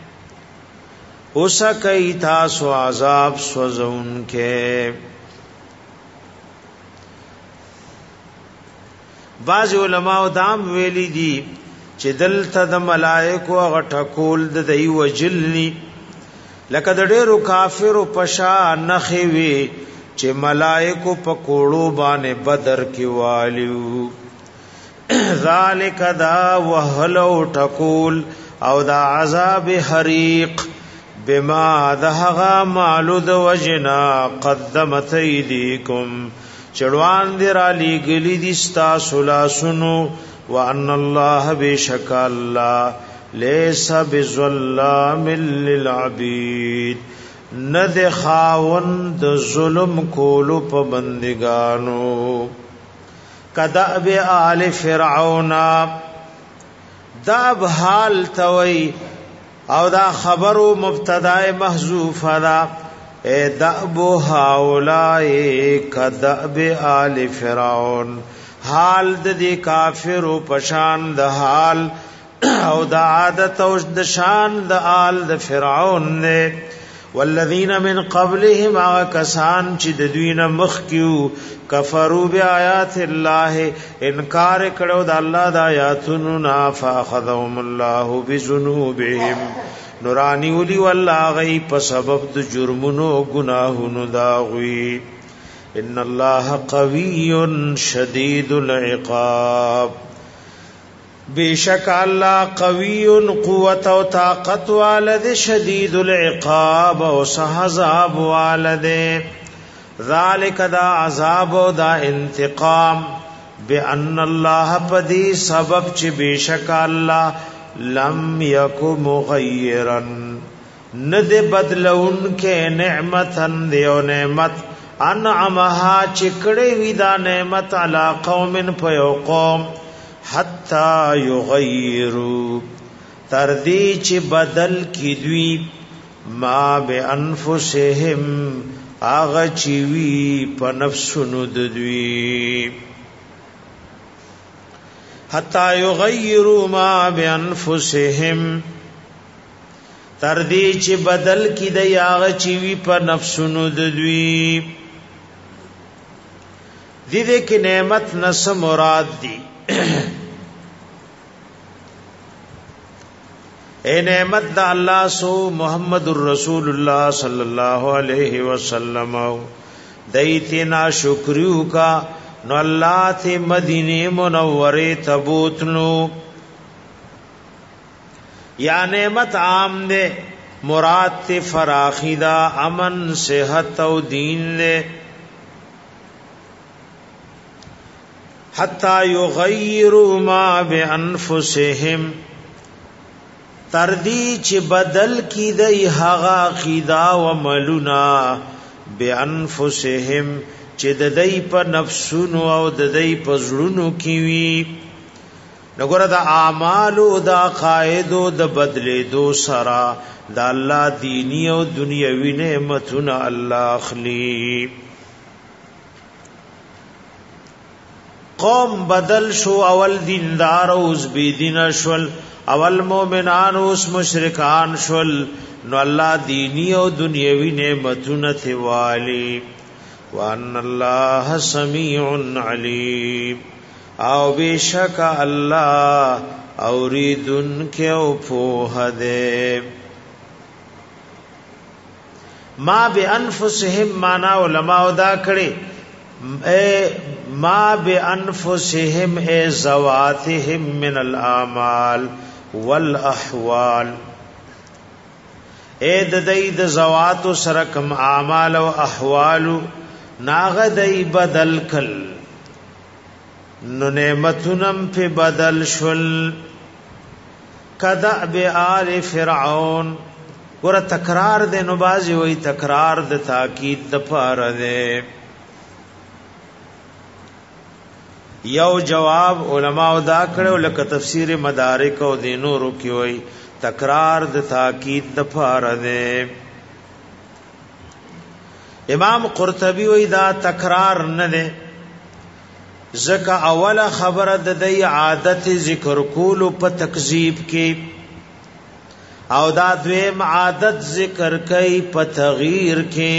اسکی تاسو عذاب سوزون کے بعض علماء دام ویلی دی چې دلته د ملائکو غټکول د دی وجلنی لکه د ډیرو کافرو پشا نخي وی چې ملائکو په کوړو باندې بدر کې والیو ذالک دا وهلو ټکول او دا عذاب حریق بما دهغا مالو د وجنا قدمت ایدیکم چړوان دی را لګلی دي ستا سلاسونو وان الله بشک الله لیس بظلام للعبید ند خاوند ظلم کولو په بندگانو کدأب آل فرعون داب حال توي او دا خبرو مبتدا محذوف دا اے دأب هؤلاء کدأب آل فرعون حال د دې کافرو پشان د حال او د عادت او د شان د آل د فرعون نه والذین من قبلهم کسان چې د دوی نه مخکیو کفروا بیاات الله انکار کړو د الله د آیاتونو نا فاخذهم الله بذنوبهم نورانی ولي والله غي په سبب د جرمونو گناهونو دا غوي ان الله قوي شدید العقاب بیشک اللہ قوی قوت و طاقت والد شدید العقاب و سحذاب والد ذالک دا عذاب و دا انتقام بان اللہ پدی سبب چی بیشک اللہ لم یک مغیرا ند بدلون کے نعمتا دیو نعمت انعمها چکڑی وی دا نعمت علی قوم پیو قوم حتی یغیروا تردی چی بدل کی دوی ما بے انفسهم آغا چیوی پا نفسنو دوی حتی یغیروا ما بے انفسهم تر دې چې بدل کی د یاغه چې وی په نفسونو د دوی دې کې نعمت نس مراد دی اے نعمت د الله سو محمد رسول الله صلی الله علیه وسلم دایتنا شکریو کا نو الله ته مدینه منوره تبوتلو یا نعمت عام دے مراد تے فراخی دا امن صحت او دین دے حتی یغیروا ما بانفسهم تردی چی بدل کی دی هغا عقیدہ و ملونا بانفسهم چی دی پا نفسونو او دی پا زلونو کیوی نګور دا اعمال او دا قائد او د بدلې دو سرا دا الله دینی او دنیوي نعمتونه الله اخلي قوم بدل شو اول دیندار او اوس بی دین شول اول مومنان اوس مشرکان شول نو الله دینی او دنیوي نعمتونه ث والی وان الله سمیع علیم او بیشک الله اوریدن کے او پوہ دے ما بانفسهم معنا علماء دا کړي ما بانفسهم ای ذواتهم من الاعمال والاحوال اے د دې د ذوات سره کوم اعمال او احوال ناغدای بدل کل نو نعمتونم پی بدل شل کدعب آل فرعون ګور تکرار دے نو بازی وی تکرار د تاکید د پار دے یو جواب علماء دا کړو لکه تفسیر مدارک او دینو رکی وی تکرار د تاکید د پار دے امام قرطبی وی دا تکرار نه دے زکا اول خبر د دی عادت ذکر کولو په تکذیب کې او دا دویم عادت ذکر کوي په تغییر کې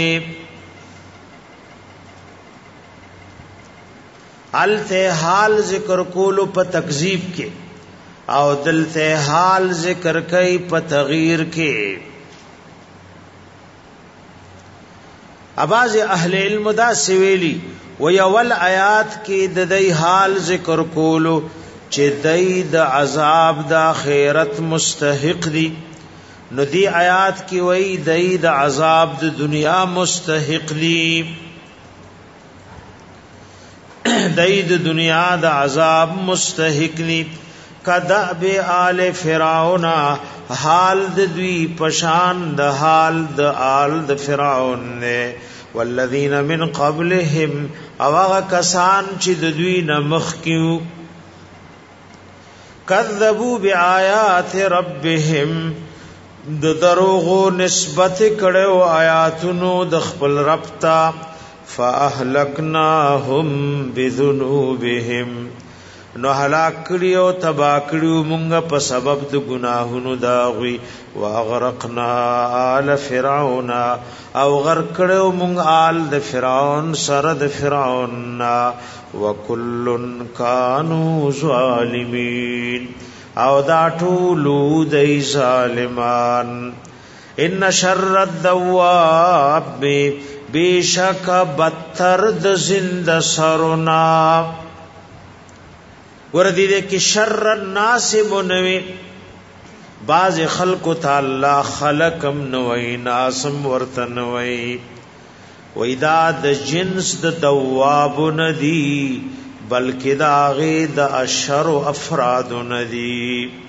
الته حال ذکر کولو په تکذیب کې او دلته حال ذکر کوي په تغییر کې اباظ اهل علم دا سویلی و یول آیات کې د دې حال ذکر کولو چې دای د عذاب د آخرت مستحق دي نو دی آیات کې وای دای د عذاب د دنیا مستحق دي دای د دنیا د عذاب مستحق دي کدعب آل فرعون حال د دوی پشان د حال د آل د فرعون نه والذین من قبلهم او هغه کسان چې د دوی نه مخکیو کذبوا بیاات ربهم د دروغو نسبت کړو آیاتونو د خپل رب ته فاهلکناهم بذنوبهم نو هلاک کړیو تبا کړیو مونږ په سبب د ګناهونو داوی واغرقنا آل فرعون او غرق کړو مونږ آل د فرعون سره د فرعون وکلن کانوا ظالمین او دا ټول د ظالمان ان شر الدواب بیشک بدتر د زند سرنا وردی دے کی شر الناس منوی بعض خلق تعالی خلقم نوی ناسم ورتنوی ویدا د جنس د دواب ندی بلکې دا غي د اشر افراد ندی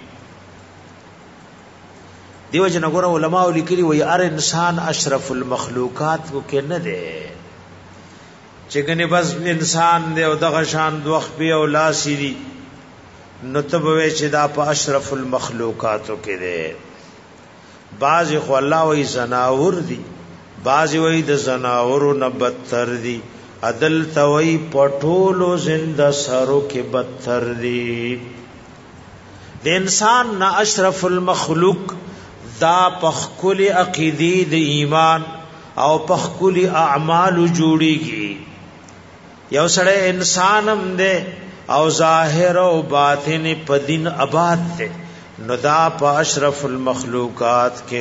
دیو جن غره علماء لیکلي وی ار انسان اشرف المخلوقات کو کې نه ده چې کنه بس انسان دی او دغه شان دوخ به او لاسی دی نو تبوي چې دا په اشرف المخلوقاتو کې ده بعض خو الله وی زناور دی بعض وی د زناورو نه بدتر دی عدل توي پټولو زنده سرو کې بدتر دی د انسان نه اشرف المخلوق دا پخکل عقیدی د ایمان او پخکل اعمال جوړیږي. یو سړی انسانم دے او ظاهر او باطن په دین آباد دے نو دا په اشرف المخلوقات کې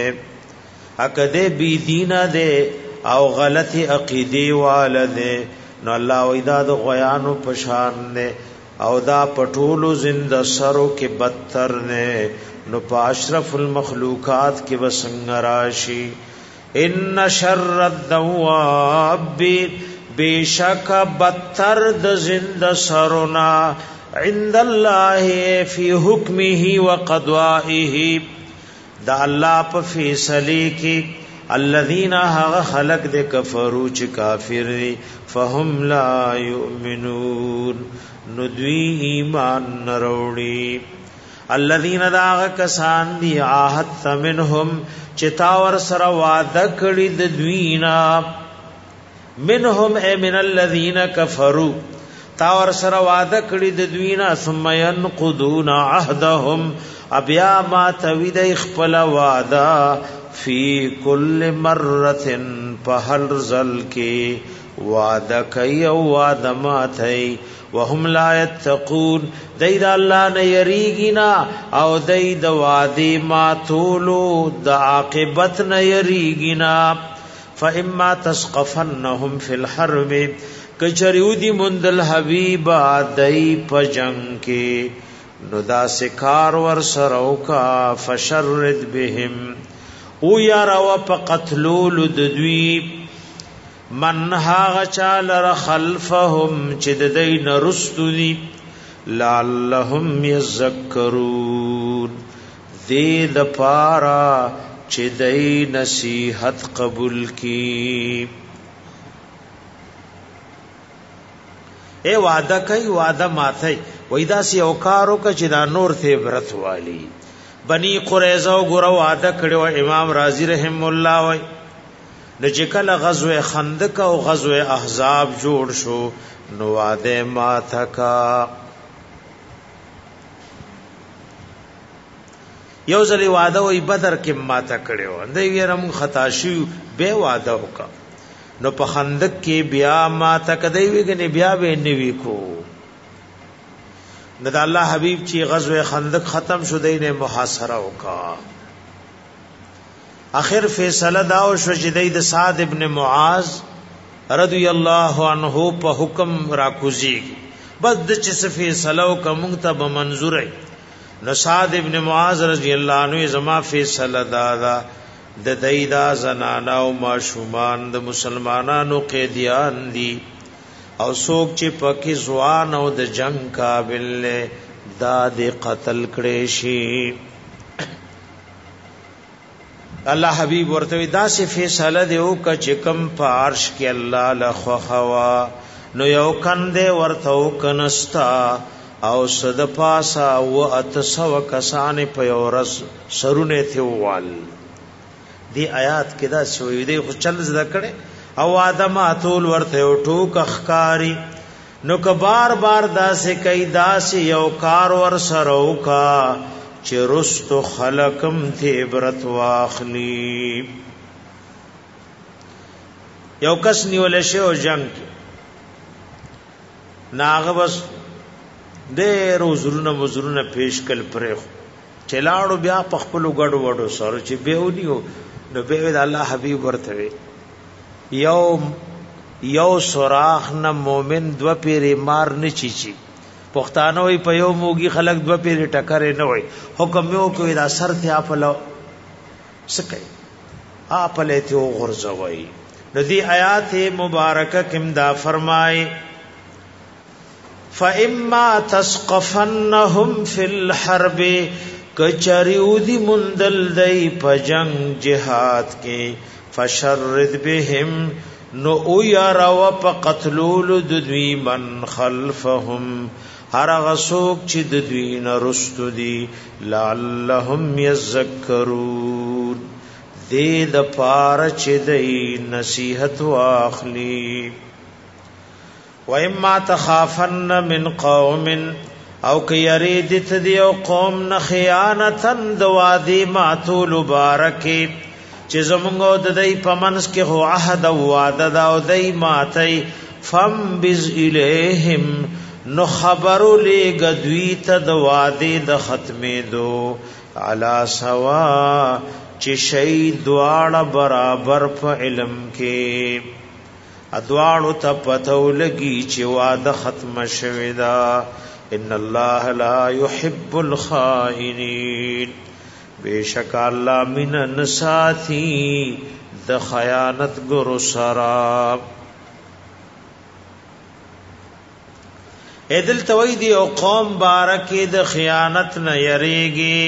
عقیده بی دینه دے او غلط عقیده والده نو الله وېدا د غیانو پشان دے او دا پټولو زنده سرو کې بدتر نه نو په اشرف المخلوقات کې وسنګ راشي. ان شر الدواب بیشک بدتر د زنده سرونا عند الله فی حکمه وقضائه دا الله په فیصله کې الذين خلق د کفرو چې کافر فهم لا یؤمنون نو دوی ایمان نروړي. الذين دا کسان دي عهد منهم چې تا ور سره وعده کړی د دوینا منهم اي من الذين كفروا تا ور سره وعده کړی د دوینا ثم ينقضون عهدهم ابیا ما توید خپل وعده فی کل مرة پہل زل کی وعدہ کئی او وعدہ ماتھئی وهم لا يتقون دید اللہ نے یریگینا او دید وعدی ماتولو دا عاقبت نے یریگینا. فإما تسقفنهم فی الحرب کچریو دی مندل حبیبا دئی پجنگ کی نو دا سکار ور سروکا فشرد بهم او یارا و پا قتلول ددوی من هاغ چالر خلفهم چه ددین رستو دی لعلهم یذکرون دید پارا چه دی نصیحت قبول کی. اے وعدہ کئی وعدہ ماتھئی ویدہ سی اوکارو کا چه دا نور تے برت والی. بنی قریظه وګورو وعده کړو امام رازی رحم الله وای د چکل غزوه خندق او غزوه احزاب جوړ شو نو وعده ما تکا یو ځلی وعده وای بدر کې ما تکړو اندې ویرم خطا شو به وعده وکا نو په خندق کې بیا ما تک دی ویګنی بیا به نیوی کو ندا الله حبیب چی غزوه خندق ختم شو دینه محاصره وکا. اخر فیصله داو شو چې د سعد ابن معاذ رضی الله عنه په حکم راکوزی بس د چ فیصله کوم ته به منظور نو سعد ابن معاذ رضی الله عنه زما فیصله دادا د دایدا زنانا او ماشومان د مسلمانانو قیدیان دي او څوک چې پکې ځوان او د جنگ قابل له داد قتل کړي شي. الله حبیب ورته دا سه فیصله دی او چې کم پارش کې الله لخوا نو یو کنده ورته وکنستا او صد پاسا او اتسو کسان په ورس سرونه ثوال دی آیات کې دا شوې دی خو چل زده کړي او آدم اتول ورته ټوک اخکاری نو که بار بار داسې کوي داسې یو کار ور سره وکا چې رستو خلقم ته عبرت واخلي. یو کس نیول شي او جنگ ناغه بس ډېر وزرونه پیش کل پرې چلاړو بیا په خپل غړو وړو سره چې بهونیو نو به د الله حبیب ورته یو سوراخ نه مومن دو پیری مار نه چیچی پښتانه وي په یو موګي خلق دو پیری ټکر نه وي حکم یو کوي دا سر ته اپلو سکه اپلې ته غرزوي. د دې آیات مبارکه کم دا فرمای فاما تسقفنهم فی الحرب کچریو دی مندل دی پجنگ جهاد کې فشرد بهم نو او یارا و پا قتلول ددوی من خلفهم هر غسوک چی ددوی نرستو دی لعلهم یذکرون دید پار چی دی نصیحت واخلی. و اما تخافن من قوم او که یرید تدی او قوم نه خیانتن د وادي ماتول مبارکي چې زمونږ د دې پمنس کې هو عهد او وعده دا او دای ماتي فم بز الیهم نو خبرو لګدوی ته د وادي د ختمې دو علا سوا چې شی دواړه برابر په علم کې ادواړو ته پتو لګي چې واده ختم شوی دا ان الله لا يحب الخائنين بیشک الله من نساتی د خیانت ګرو سرا ادل توي دی او قوم بارکه د خیانت نه یریږي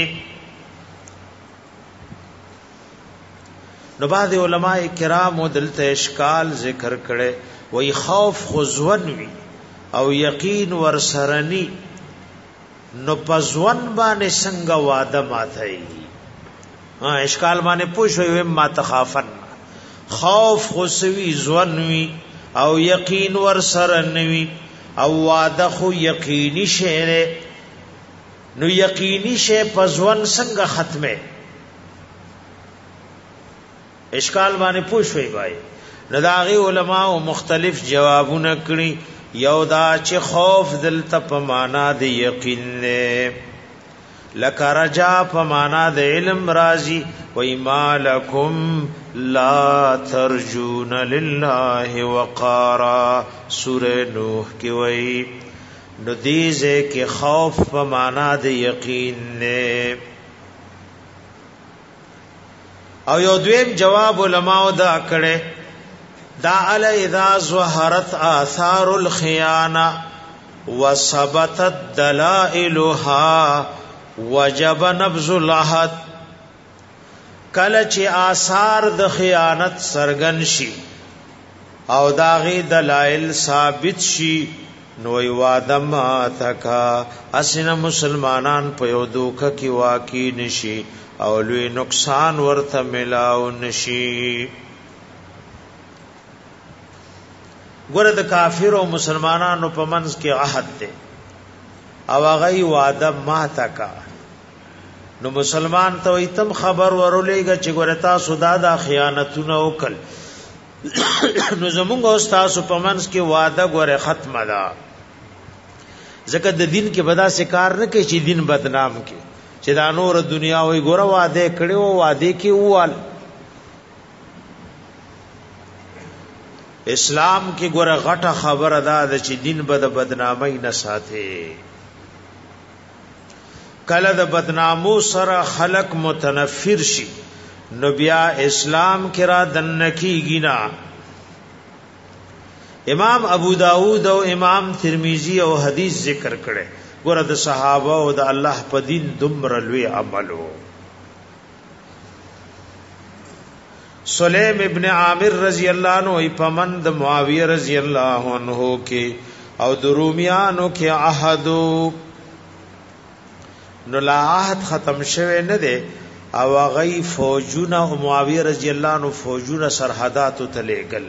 نو بعض علماء کرام دلته اشکال ذکر کړي وای خوف خزون وی او یقین ورسرنی نو پزون باندې څنګه وعده ماتای اشکال باندې پوښوي ما تخافن خوف خسوی زون وی او یقین ورسرنی او وعده خو یقینی شی نو یقینی شی پزون څنګه ختمه اشکال باندې پوښوي بای نداغي علماء مختلف جوابونه کړی یو دا چې خوف دل ته په معنا د یقین نه لک رجا په معنا د علم راضی و مالکم لا ترجون لله وقارا سوره نوح کې وای نو دیزه کې خوف په معنا د یقین نه او یو دویم جواب علماء دا کړي دا علی اذا ظهرت آثار الخیانه وثبتت دلائلها وجب نبذ العهد کله چې آثار د خیانت سرګن شي او داغي دلائل ثابت شي نو وعده ما تکا اسنه مسلمانان په یو دوکه کې واقع نشي او لوی نقصان ورته ملاو نشي ګوره د کافر او مسلمانانو په منځ کې عهد ده او هغه وعده ما تکا نو مسلمان ته ایتم خبر ورولېږي چې ګوره تاسو دا خیانتونه وکړ نو زمونږ او تاسو په منځ کې وعده ګوره ختمه ده ځکه د دین کې بدا سکار نه کوي چې دین بدنام کې چې دا نور دنیا وي ګوره وعده کړي او وعده کې ووال اسلام کې ګوره غټه خبره ده چې دین بدنامي نه ساتي کله د بدنامو سره خلق متنفر شي نو بیا اسلام کې را دنکی گنا امام ابو داود او امام ترمذی او حدیث ذکر کړي ګوره د صحابه او د الله په دین دومره لوی عملو سلیم ابن عامر رضی الله عنه پمند معاویه رضی الله عنه کې او د رومیانو کې عهد نو لا عهد ختم شوه نه دی او غي فوجونه معاویه رضی الله عنه فوجونه سرحدات ته لګل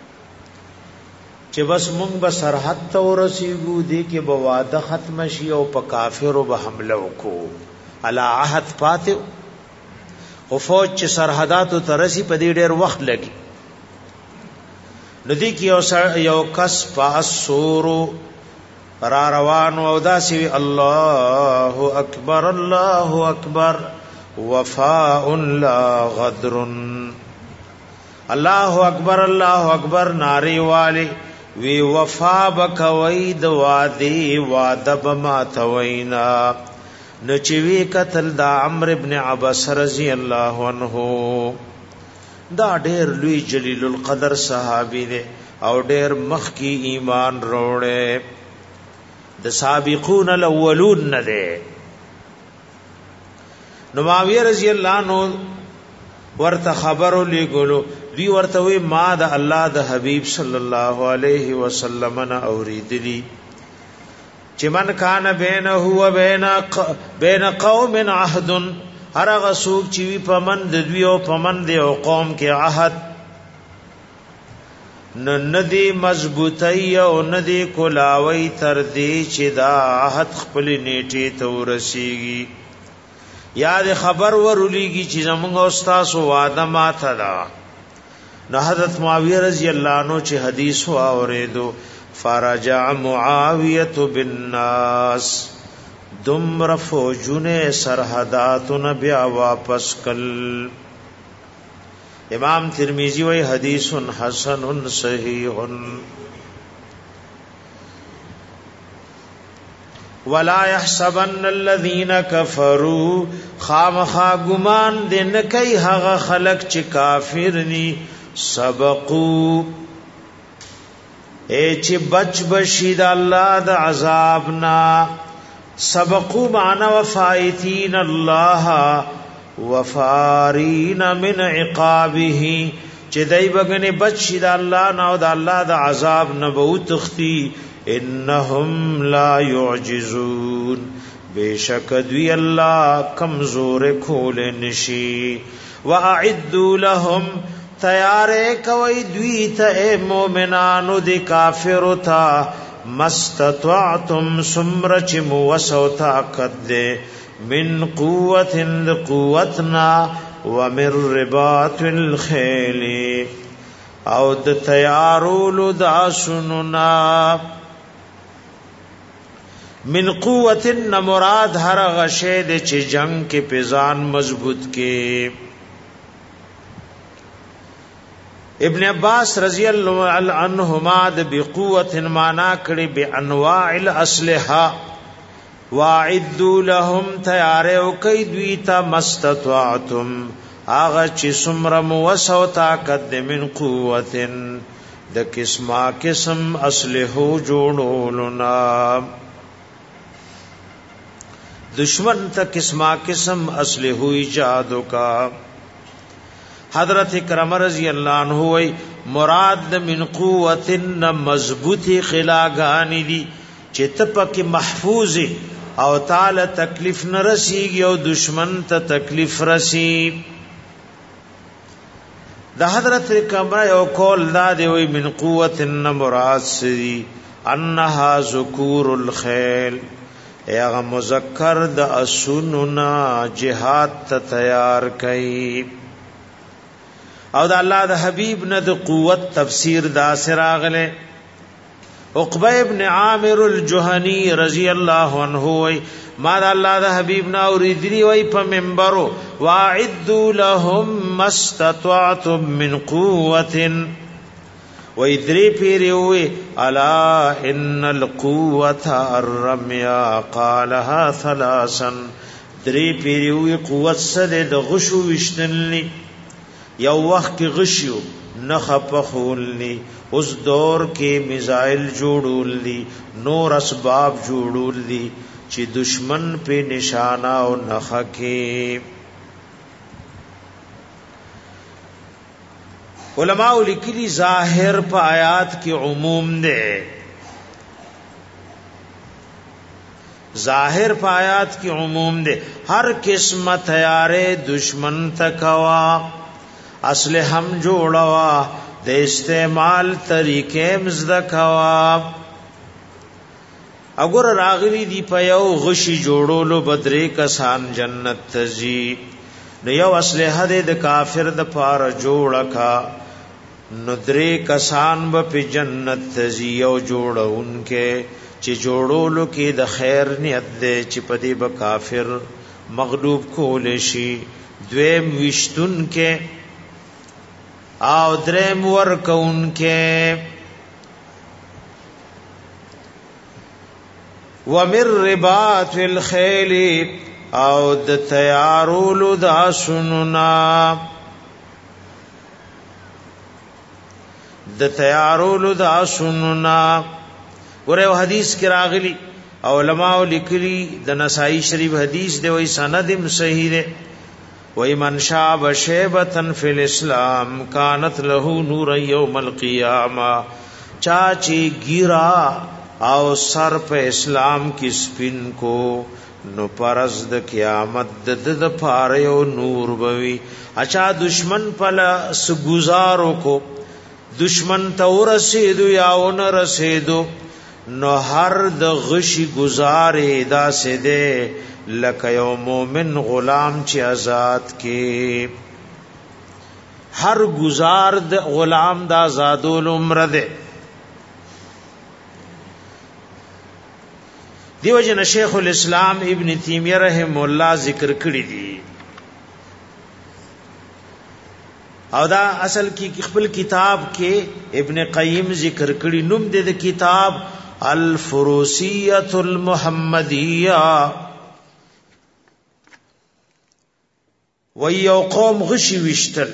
چې بس مونږ به سرحد ته ورسیږو دي کې بواده ختم شي او په کافرو به حمله وکړو الا عهد پاتې او فوج چې سرحدات ته رسی په دې ډېر وخت لګي ندی کې یو کس پاسورو را روان او داسي الله اکبر وفاء لا غدر الله اکبر ناری والی وی وفا بکوی د وادي وعده بما توینا نچوی قتل دا عمرو ابن عباس رضی الله عنه دا ډېر لوی جلیل القدر صحابي دی او ډېر مخکی ایمان وروړي د سابقون الاولون نه دی نو معاویه رضی الله عنه ورته خبرو لګولو دی ورته وی ما د الله د حبیب صلی الله علیه وسلم نه اوریدلی چې من کان بینه و بین قوم عهد هر غسوک چې وی پمن د دوی او پمن د قوم کې عهد ندی مضبوطی او ندی کولاوی تر دې چې دا عهد خپل نیټه ته ورسیږي یاد خبر ورولېږي چې زموږ استاد وعده ماته دا نو حضرت معاویه رضی الله عنه چې حدیث واوریدو فرجع معاویه بالناس دمر فوجونه سرحداتن بیا واپس کل امام ترمذی وی حدیث حسن صحیح ولا يحسبن الذين كفروا خامخا گمان دین کای هغه خلق چې کافر ني سبقوا چې بچ بشید الله د عذابنا سبقوا معنا وفائتين الله وفارین من عقابه چې دای بغنه بچی د الله نه او د الله د عذاب نه بو تختی انهم لا يعجزون بیشک دوی الله کمزور کول نشي واعدوا لهم تیار کوي دوی ته مؤمنانو د کافر تا مستطعتم سمرچ موسو طاقت دے من قوت قوتنا ومن رباط الخیل او د تیارولو دا سننا من قوت مراد هر غشه د چې جنگ کې پیزان مضبوط کې ابن عباس رضی اللہ عنہما د بقوت معنا کړي بانواع الاسلحه واعدوا لهم تیار او کای دوی تا مستطاعتم اغه چې سمره موسو طاقت من قوتن د قسمه قسم اسلحه جوړولنا دشمن ته قسمه قسم اسلحه ایجاد کا حضرت کرم رضی اللہ عنہ وی مراد من قوتن مضبوطی خلاگانی دی چه تپک محفوظ او تعالی تکلیف نرسیگی او دشمن تا تکلیف رسی دا حضرت کرم یو کول دا دی وی من قوتن مراد سی انها ذکور الخیل ایغا مذکر دا اسوننا جہاد تا تیار کئی او دا الله د حبیب نه د قوت تفسیر دا سراغله عقبہ ابن عامر الجهنی رضی الله عنه وی ما دا الله د حبیب نه اوریدلی وی په منبرو واعدوا لهم مستطعتم من قوه وی دری پیری وی الا ان القوه الرمیا قالها ثلاثا دری پیری وی قوت سره د غشو وشتنلی یو وخت کې غشیو نخ پخولنی اس دور کې میزائل جوړولنی نور اسباب جوړولنی چې دشمن په نشانه او نخ کې علماء لیکلي ظاهر په آیات کې عموم ده ظاهر په آیات کې عموم ده هر قسمه تیارې دشمن تکوا اصل هم جوړوا د استعمال طریقې مزدکوا اگر راغلی دی په یو غشي جوړولو بدرې کسان جنت تزي نو یو اسلحه د کافر د پار جوړکا نو درې کسان به جنت تزي یو جوړونکې چې جوړولو کې د خیر نیت دې چې په دې به کافر مغلوب کول شي دویم وشتون کې او درم ورکون کې ومر رباط الخیل او د تیارولو د اسوننا ورته حدیث کې راغلی علماء لیکلی د نسائی شریف حدیث دی وای سندم صحیح دی وای من شاب شیبتن فی الاسلام کانت له نور یوم القیامه چاچی گیرا او سر په اسلام کې سپین کو نو پرز د قیامت د پاره او نور بوي اچھا دشمن پلا سګزارو کو دشمن ته ورسېدو یا ون رسېدو نو هر د غشي گزارې دا سده لکه یو مومن غلام چې آزاد کې هر گزار د غلام د آزادول عمر ده. دیو جن شیخ الاسلام ابن تیمیہ رحم الله ذکر کړی دی او دا اصل کی خپل کتاب کې ابن قیم ذکر کړی نوم د کتاب الفروسیۃ المحمدیہ. و یو قوم غشي وشتل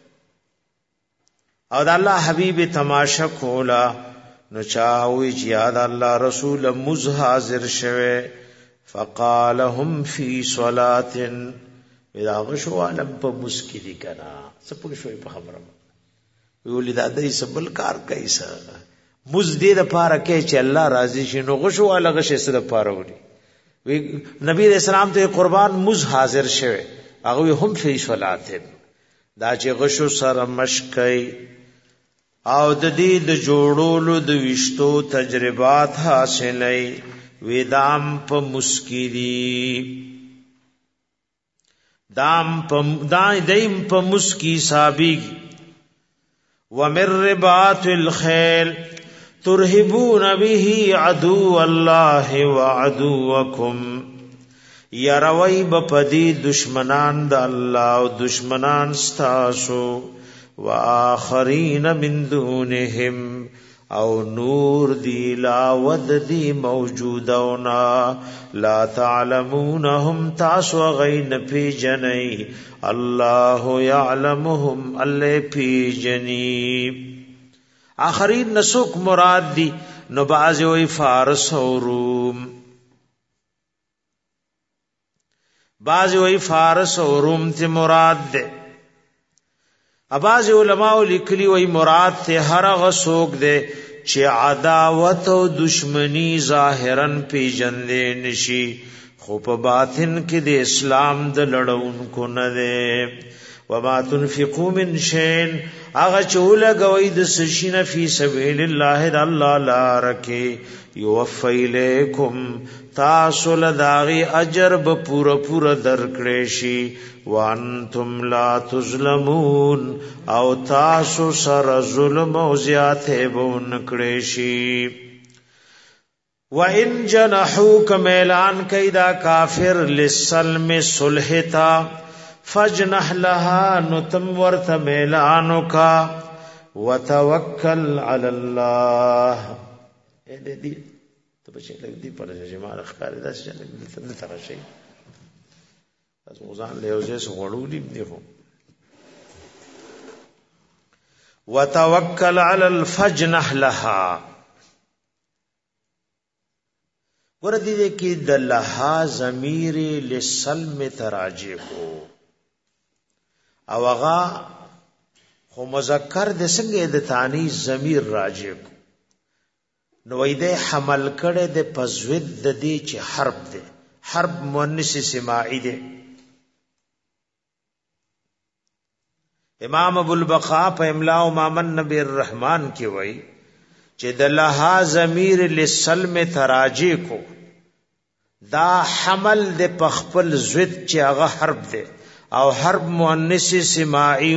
او د الله حبیب تماشا کولا نو چاوی چې یاد الله رسول مز حاضر شوه فقال هم فی صلات اذا غشوا لم بمسکری کنا سپک شوی په خبره ویول دا دای سبل کار کوي سره مز دې د پاره کې چې الله راضي شي نو غشوا لغه سره پاره وړي وی نبی رسول الله ته قربان مز حاضر شوه هغه هم فی صلات دا چې غشو سره مشکای او د دې د جوړولو د وشتو تجربات حاصلې ویدام په مسکری دایم په مسکی سابق ومر رباط الخيل ترهبون به عدو الله وعدوكم يروي بپدی دشمنان د الله او دشمنان ستاسو وآخرین من دونهم او نور دی لا ود دی موجودونا لا تعلمونهم تاسو غین پی جنئی اللہ یعلمهم اللہ پی جنی. آخرین نسوک مراد دی نو بعضی وی فارس و روم بعضی وی فارس و روم تی مراد دی. اباظ علماء لیکلی وی مراد ته هر غسوک دے چې عداوت او دشمنی ظاهرا پیجندې نشي خو په باطن کې د اسلام د لړونکو نه ده. وما تنفقوا من شيء اغه چولګوي د سشینه فی سبیل الله د الله لارکه یوفی الیکم تاسو لداغي اجر به پورا درکړې شي وانتم لا تظلمون او تاسو سره ظلم او زیاته بون کړې شي. وان جنحوک میلان کیدا کافر للسلم صلحتا فجنح لها نتم ورث میلانو کا وتوکل علی الله. اې دې ته بچی لګ دی پر جماعت ښکار داسې لګ نه تر شي تاسو غزان له اوسه سوړولې دی هو وتوکل علی الفجنح لها. ور دې کې د لها ضمیر للسلم تراجع کو او هغه خو مذکر د څنګه د تانی ضمیر راجع کو نو ایده حمل کړه د پزود د دې چې حرف ده حرف مؤنث سماعی ده. امام ابو البقاء په املاء امام نبی الرحمن کې وای چې د لها ضمیر للسلم تراجی کو دا حمل د پخپل زد چې هغه حرف ده او حرف مؤنث سماعی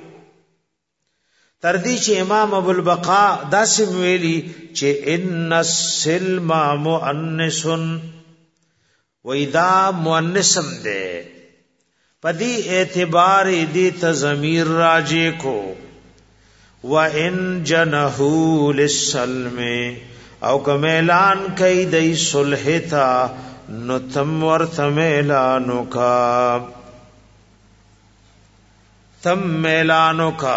تردی چې امام ابو البقاء داسم ویلی چې ان السلم مؤنث و اذا مؤنثم ده پدی اعتبار دی تضمیر راجے کو وان جنحوا للسلم او کمیلان کئی دی صلح تا نتم ورث میلانو کا تم میلانو کا.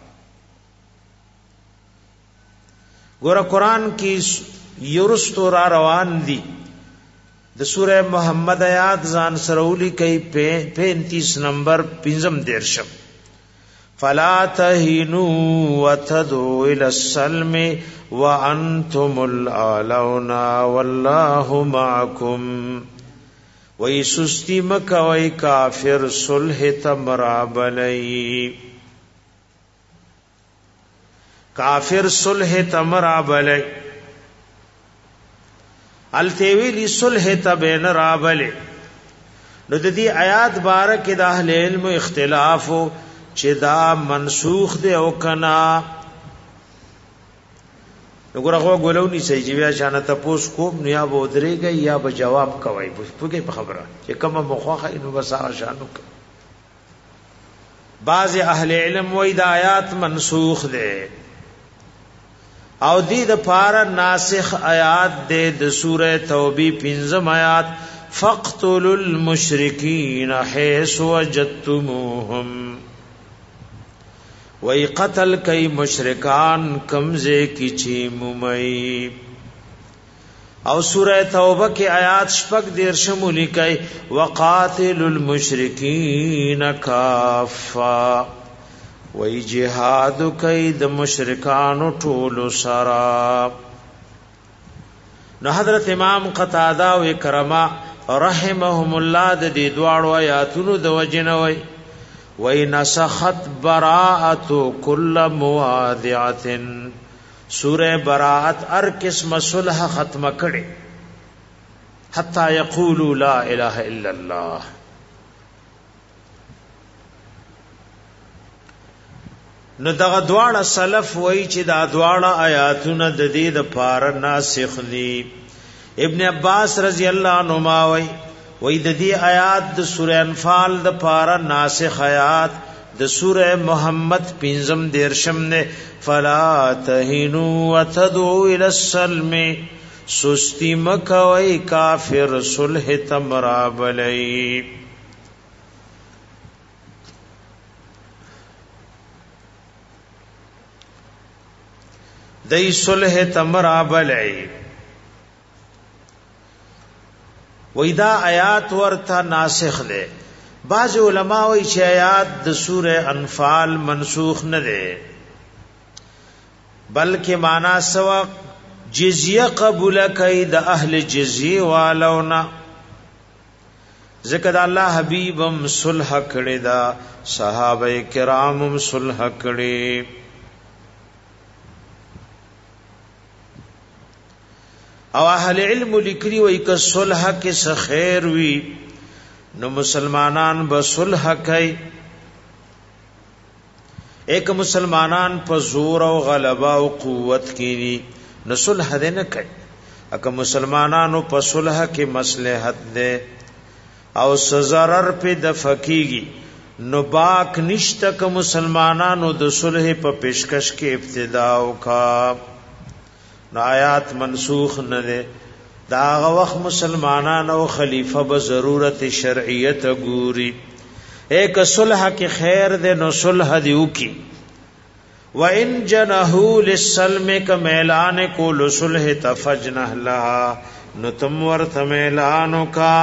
گورا قرآن کی یرستو را روان دی د سورہ محمد آیات ځان سرولی کئی 35 نمبر 15 دیرشم فلا تهینوا وتدعوا الى السلم وانتم الاعلون والله معكم. وی سستی مکوی کافر صلح تمرابلی کافر صلح تمرابل التویلی صلح تبین رابل. نو د دې آیات بارک د اهل علم اختلاف چې دا منسوخ دی او کنا. وګوره هغه ګولونی صحیح چې بیا شانه تاسو کوم نه یا به درېږي یا به جواب کوي په خبره چې کومه مخوخه انو بساره شانو. بعض اهل علم وای د آیات منسوخ ده او دې د پار ناسخ آیات د سوره توبه 5 آیات فاقتلوا المشرکین حيث وجدتموهم وی قتل کئی مشرکان کمزے کی چی ممئی. او سورہ توبہ کی آیات شپک دیر شمولی کئی وقاتل المشرکین کافا وی جہاد کئی د مشرکان ټول سرا. نو حضرت امام قتادہ و اکرمہ رحمهم الله د دې دواړو آیاتونو د وجنوي وَإِنْ نَسَخَتْ بَرَاءَةُ كُلَّ مُوَادِعَةٍ سورہ براءت ار قسم صلح ختم کړي حتا یقولوا لا اله الا الله. نو دغه دواړه سلف وای چې دا دواړه آیاتونه د دې د پار ناسخ دي. ابن عباس رضی الله عنهما وای د دې آیات د سورہ انفال د پارا ناسخ آیات د سورہ محمد 5 دیرشم نے فلا تهنوا وتدعوا الى السلم سستی مکوي کافر صلح تمرابلی. دای صلح تمرابلی وېدا آیات ورته ناسخ ده. بعض علماء وایي چې آیات د سوره انفال منسوخ نه ده بلکې معنا سوا جزیه قبول کوي د اهل جزیه والونا. ذکر الله حبیبم صلح کړي دا صحابه کرامم صلح کړي. او اهل علم لیکلی وای ک صلح کې څه خیر وی نو مسلمانان به صلح کوي. ایک مسلمانان په زور او غلبه او قوت کې نو صلح دې نه کوي. اګه مسلمانانو په صلح کې مصلحت ده او سزرر په د فقېږي نو باک نشته ک مسلمانانو د صلح په پیشکش کې ابتدا وکا. نو آیات منسوخ نه ده. دا وخت مسلمانان او خلیفہ به ضرورت شرعیت ګوري. ایک صلح کې خیر ده نو صلح دیو کی. و ان جنحوا للسلم ک اعلان کو صلح تفجنه لها نو تم ورته اعلان کا.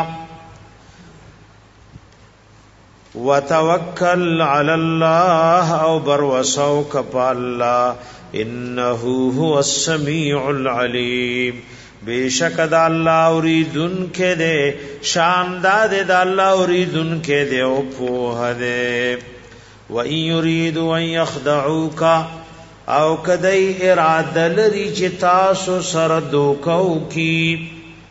وتوکل علی الله او بر وسو ک الله انه هو السمیع العلیم. بیشک دا اللہ اوریدن کے دے شانداد دا اللہ اوریدن کے دے او پوہ دے. وَإِن يُرِيدُوا أَن يَخْدَعُوكَ او کدی اراده لري چې تاسو سره دوکاو کی.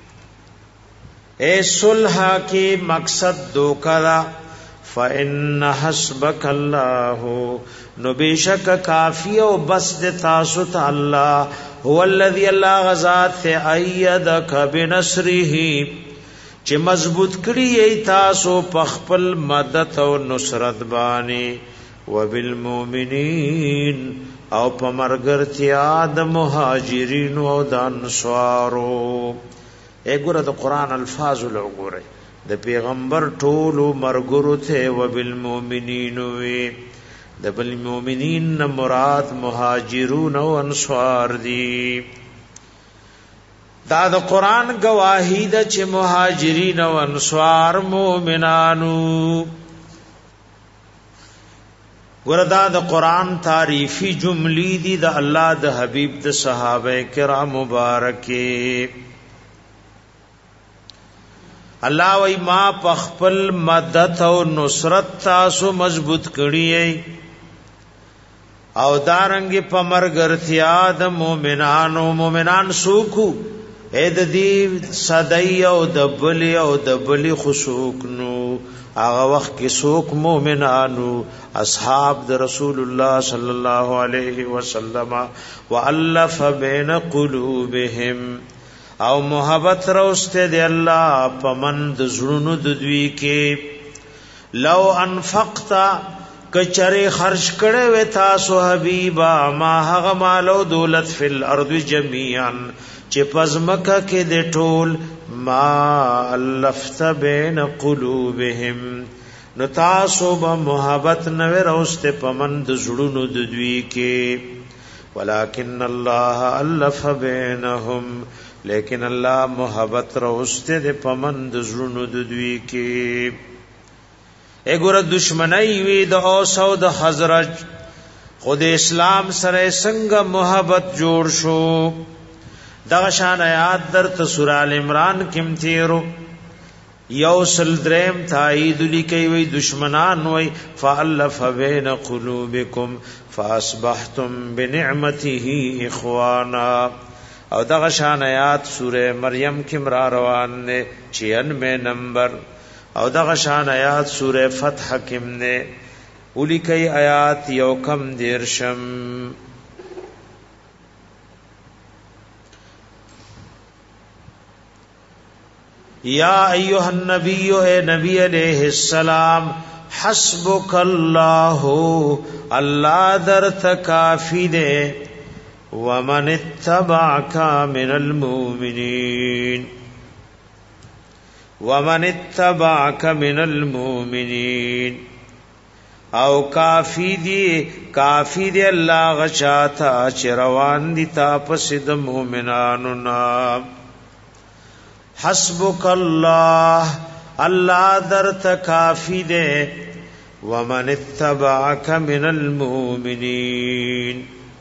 اے صلح کې مقصد دوکا فإن حسبك الله نو بیشک کافی او بس د تاسو ته الله هو الذی الله غزاد ایدک بنصره چې مضبوط کړی ای تاسو په خپل مدد او نصرت باندې وبالمؤمنین او په مرګرتیا د مهاجرین او د انصارو. وګوره د قران الفاظ وګوره د پیغمبر ټولو مرګرو ته وبالمؤمنین وی د بالمؤمنین مراد مهاجرون او انصار دي. دا د قران گواهی د چې مهاجرین او انصار مؤمنانو. وردا د قران تعریفی جملې دي د الله د حبیب د صحابه کرام مبارکه. الله وای ما پخپل مدد او نصرت تاسو مضبوط کړی او دارنګ په مرګرتیا د مؤمنانو مؤمنان سوکو اې د دې صدای او د بلی خصوک نو هغه وخت کې سوک مؤمنانو اصحاب د رسول الله صلی الله علیه وسلم والف بین قلوبهم او محبت روسته دی الله پمند زړونو د دوی کې لو انفقتا کچره خرج کړه و تاسو حبیبا ما هغه مال او دولت فل ارض جميعا چې پزمکه کې د ټول ما الفت بین قلوبهم نو تاسو به محبت نو روسته پمند زړونو د دوی کې ولکن الله الف بینهم لیکن الله محبت روسته د پمند زړونو د دوی کې اګور دشمنی وی د اوس او د خزرج خود اسلام سره څنګه محبت جوړ شو دغه شان آیات در ته سورہ ال عمران کې تیرو یوسل دریم تایید لیکي وی دشمنان وی فالف بین قلوبکم فاصبحتم بنعمته اخوانا او دغه شان آیات سورہ مریم کې مرا روان نه 96 نمبر او دغه شان آیات سورہ فتح کې نه ولیکي آیات یو کم دیرشم یا ایها النبی اے نبی علیہ السلام حسبک اللہ اللہ در تکافی دے ومن اتبعک من المؤمنین ومن اتبعک من المؤمنین او کافی دی اللہ غچاتا چروان دی تاپس د مومنانو نام حسبک اللہ اللہ در تکافی دے ومن اتبعک من المؤمنین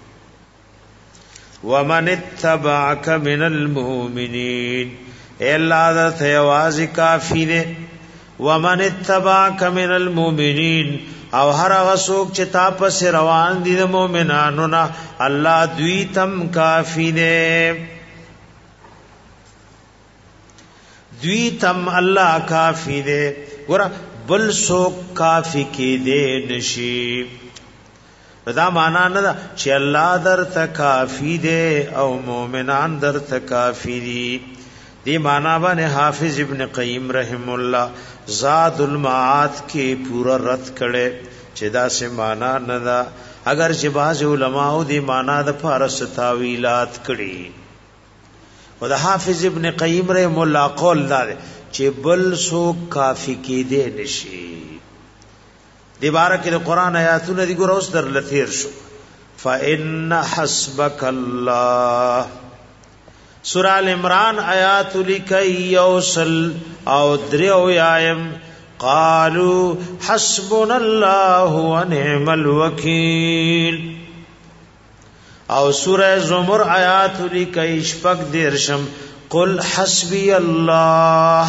ومن اتبعک من المؤمنین اے اللہ در تیوازی کافی دے ومن اتبعک من المؤمنین او هر غسوک چې تاپس روان دي د مؤمنانو نا الله دوی تم کافی دے دوی تم الله کافی دے ګور بل سوک کافی کې دے نشي دا معنا نه چې الله در تکافی دے او مؤمنان در تکافی دي دی معنا باندې حافظ ابن قیم رحم الله زاد المعاد کې پورا رد کړي چې دا سه معنا نه دا اگر چې باز علماء دی معنا د فارس تاویلات کړي و دا حافظ ابن قیم رحم الله قول دا چې بل سو کافی کې دې نشي دی بارک د قران آیاتونه دی ګور اوس در لثیر شو فإن حسبک الله سورہ ال عمران آیات لکی یوصل او دریو یایم قالوا حسبنا الله ونعم الوکیل او سورہ زمر آیات لکی شپک دیرشم قل حسبی اللہ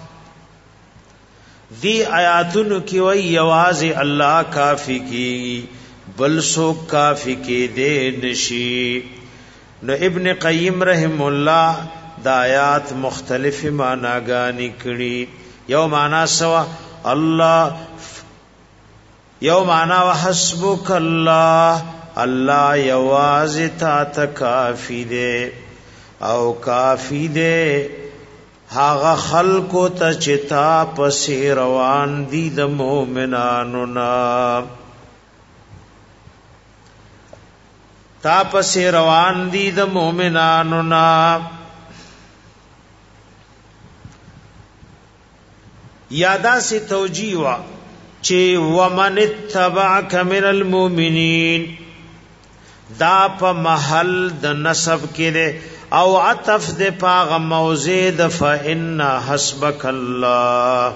دی آیاتن کی وی یواز اللہ کافی کی بل سو کافی کی دے نشی نو ابن قیم رحم الله دا آیات مختلف معناګانی کړي یو معنا سوا الله یو معنا وحسبک الله الله یواز تا کافی دے او کافی دے هاغه خلق ته چتا پسې روان دي د مؤمنانو نا تا پسې روان دي د مؤمنانو نا یادا سی توجیه وا چې ومن اتبعک من المؤمنین دا په محل د نسب کې ده او عطف د پاغ موضع د فإن حسبک الله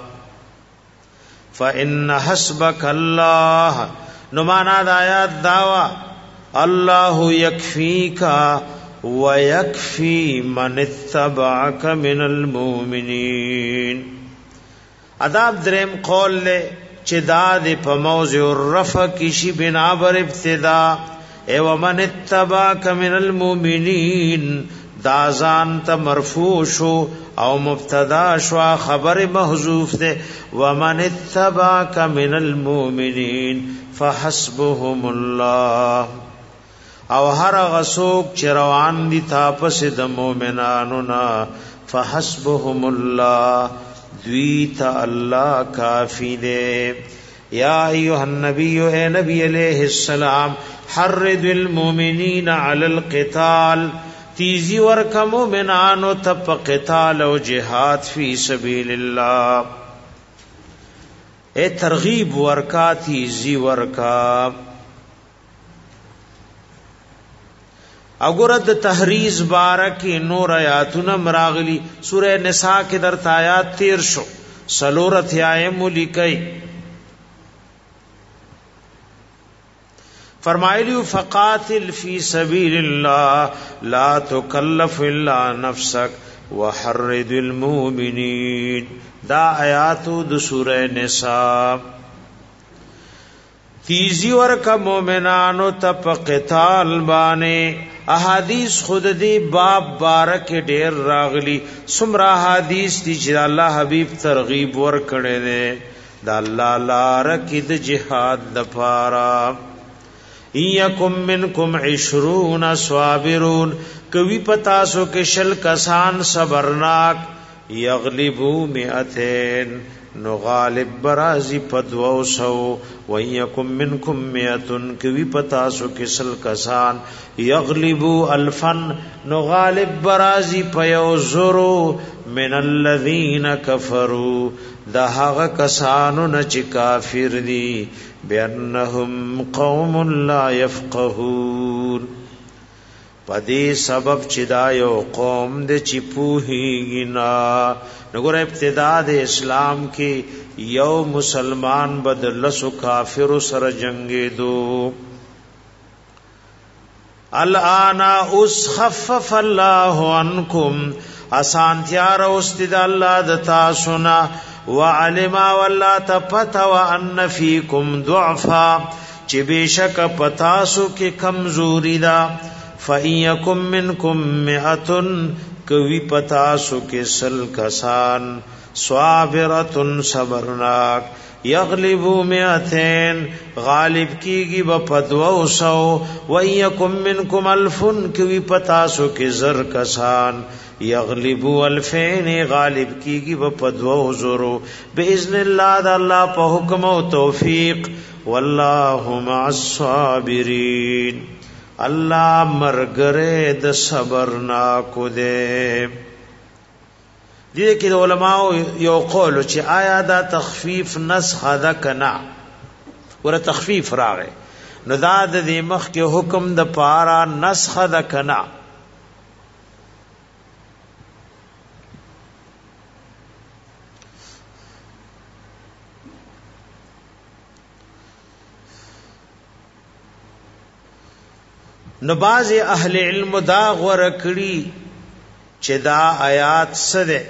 فإن حسبک الله نو معنا د آیات داوا الله یکفیک ویکفی من اتبعک من المؤمنین اداب دریم قول له چې دا د په موضع الرفع کې شی بنا بر ابتدا اے ومن اتبعک من المؤمنین دا ځان ته مرفوع شو او مبتدا شو خبر محذوف ده ومن اتبعک من المؤمنین فحسبهم الله او هر غسوک چروان دی تاپس د مؤمنانو نا فحسبهم الله دویت الله کافی دے یا ایها النبی اے نبی علیہ السلام حرد المؤمنین علی القتال تیزی ورکا مومنانو تپ قتال و جہاد فی سبیل اللہ اے ترغیب ورکا تیزی ورکا اگرد تحریز بارکی نور آیاتنا مراغلی سورہ نساء کے در آیات 13 شو سلورت آئیم لکئی فرمائلیو فقاتل فی سبیل اللہ لا تکلف الا نفسک وحرد المؤمنین دا آیاتو د سورہ نساء تیزی ورکا مومنانو تپ قتال بانے احادیث خود دی باب بارک ډیر راغلی سمرا حدیث دی چې الله حبیب ترغیب ور کړي دے دا الله لار کې د جهاد د پارا ایکم منکم 20 صابرون کوي پتا سو کې شل کسان صبرناک یغلبو 200 نو غالب برازی پدوو سو وَيَكُمْ مِنْكُمْ مِئَةٌ کوي پتا سو کسل کسان یغلبو 1000 نو غالب برازی پیو زرو من الذین کفروا دا هغه کسانو نه چې کافر دي بأنهم قوم لا يفقهون پدې سبب چې دا یو قوم د چې پوهیږي نه نګور ابتدا د اسلام کې یو مسلمان بدل سو کافر سره جنگي دو الان اس خفف الله عنکم اسانتیا راوستید الله د تاسو نه وعلم والله تپتا وان فیکم ضعفا چې بشک پتاسو کې کمزوری دا فَإِيَّكُمْ مِنْكُمْ مِئَةٌ کوي پتاسو کې سل کسان صابرتن صبرناک یغلبو 200 غالب کیږي په 200 وَإِيَّكُمْ مِنْكُمْ 1000 کوي پتاسو کې زر کسان یغلبو 2000 غالب کیږي په 200 باذن الله د الله په حکم او توفیق والله مع الصابرین اللہ مرگرے د صبر نا کو دے دیده که علماء یو قولو چی آیا دا تخفیف نسخ دا کنا ورہ تخفیف راغے نو دا دی مخ کے حکم دا پارا نسخ دا کنا نو باز اهل علم دا غور کړي چې دا آیات سره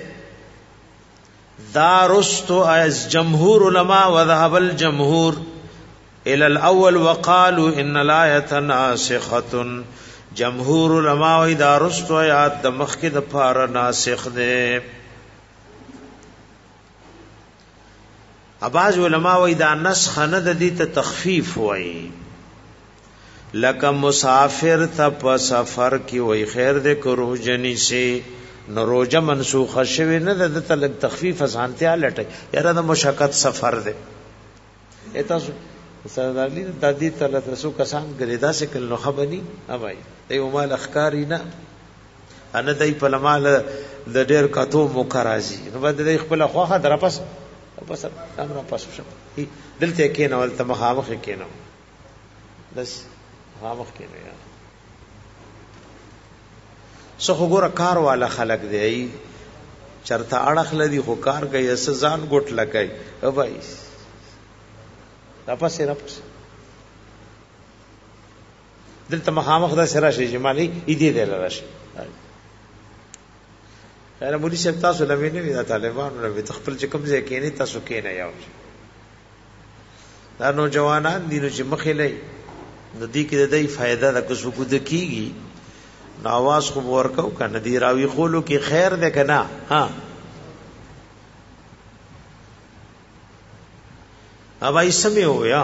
دا رستو از جمهور علما وذهب الجمهور الى الاول وقالوا ان الايه ناسخه جمهور علما وی دا رستو آیات د مخکې د پاره ناسخ ده اباظ علما وی دا نسخ نه د دې ته تخفیف وای لکه مسافر ته په سفر کې وای خیر دې کرو جنی سي نو روزه منسوخه شوی نه د تلک تخفیف اسانتیا لټي یاره د مشقت سفر ده اته سردارلی د دې تل تاسو کسان ګریدا سے کله خبرني اوای ایو مال اخکاری نه ان دای په لمال د ډیر کاتو مکرازي نو بد دې خپل خوخه درپس بس امر پاسو شپ دلته کې نو ولته مخامخ کې نو بس خامخ کې نه سو وګوره کار والا خلق دی چرته اڑخ لدی خو کار کوي سزان ګټ لګای او بھائی راپسې دلته مخامخ دا سره شي جمالي اې دې راشي دا مولوی صاحب تاسو لمه نه وی دا طالبانو نه تخپل چې کوم ځای کې نه تاسو کې نه یاو دا نو جوانان دي نو چې مخې لای د دې کې د دې فائدہ د کوڅو کو د کیږي نو आवाज خو ورکو کنه دی راوي خولو کې خیر ده کنه ها ابا اسمه ہویا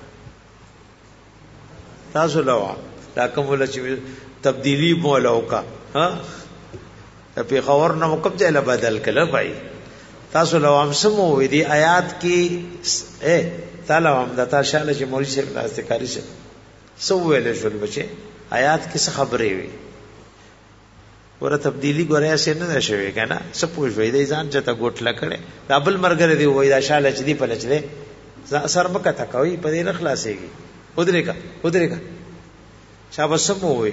تاسو لوا دا کومه چې تبدیلی مولا وکا ها په خبر نه مکب ځای له بدل کله بھائی تاسو لوا هم سمو وې دی آیات کې تعالی هم د تا شاله چې مولوی صاحب ناشته کاری شه سو ویل شول بچي آیات کې څه خبرې وي ور تبدیلی ګوریا سي نه شوي کنه سپوږ وې دی ځان چته ګوټ لکړې دابل مرګره دی وې دا شاله چې دی په لچ دی سر مکه تا کوي په دې نه خلاصيږي ودرې کا شابه سمو وي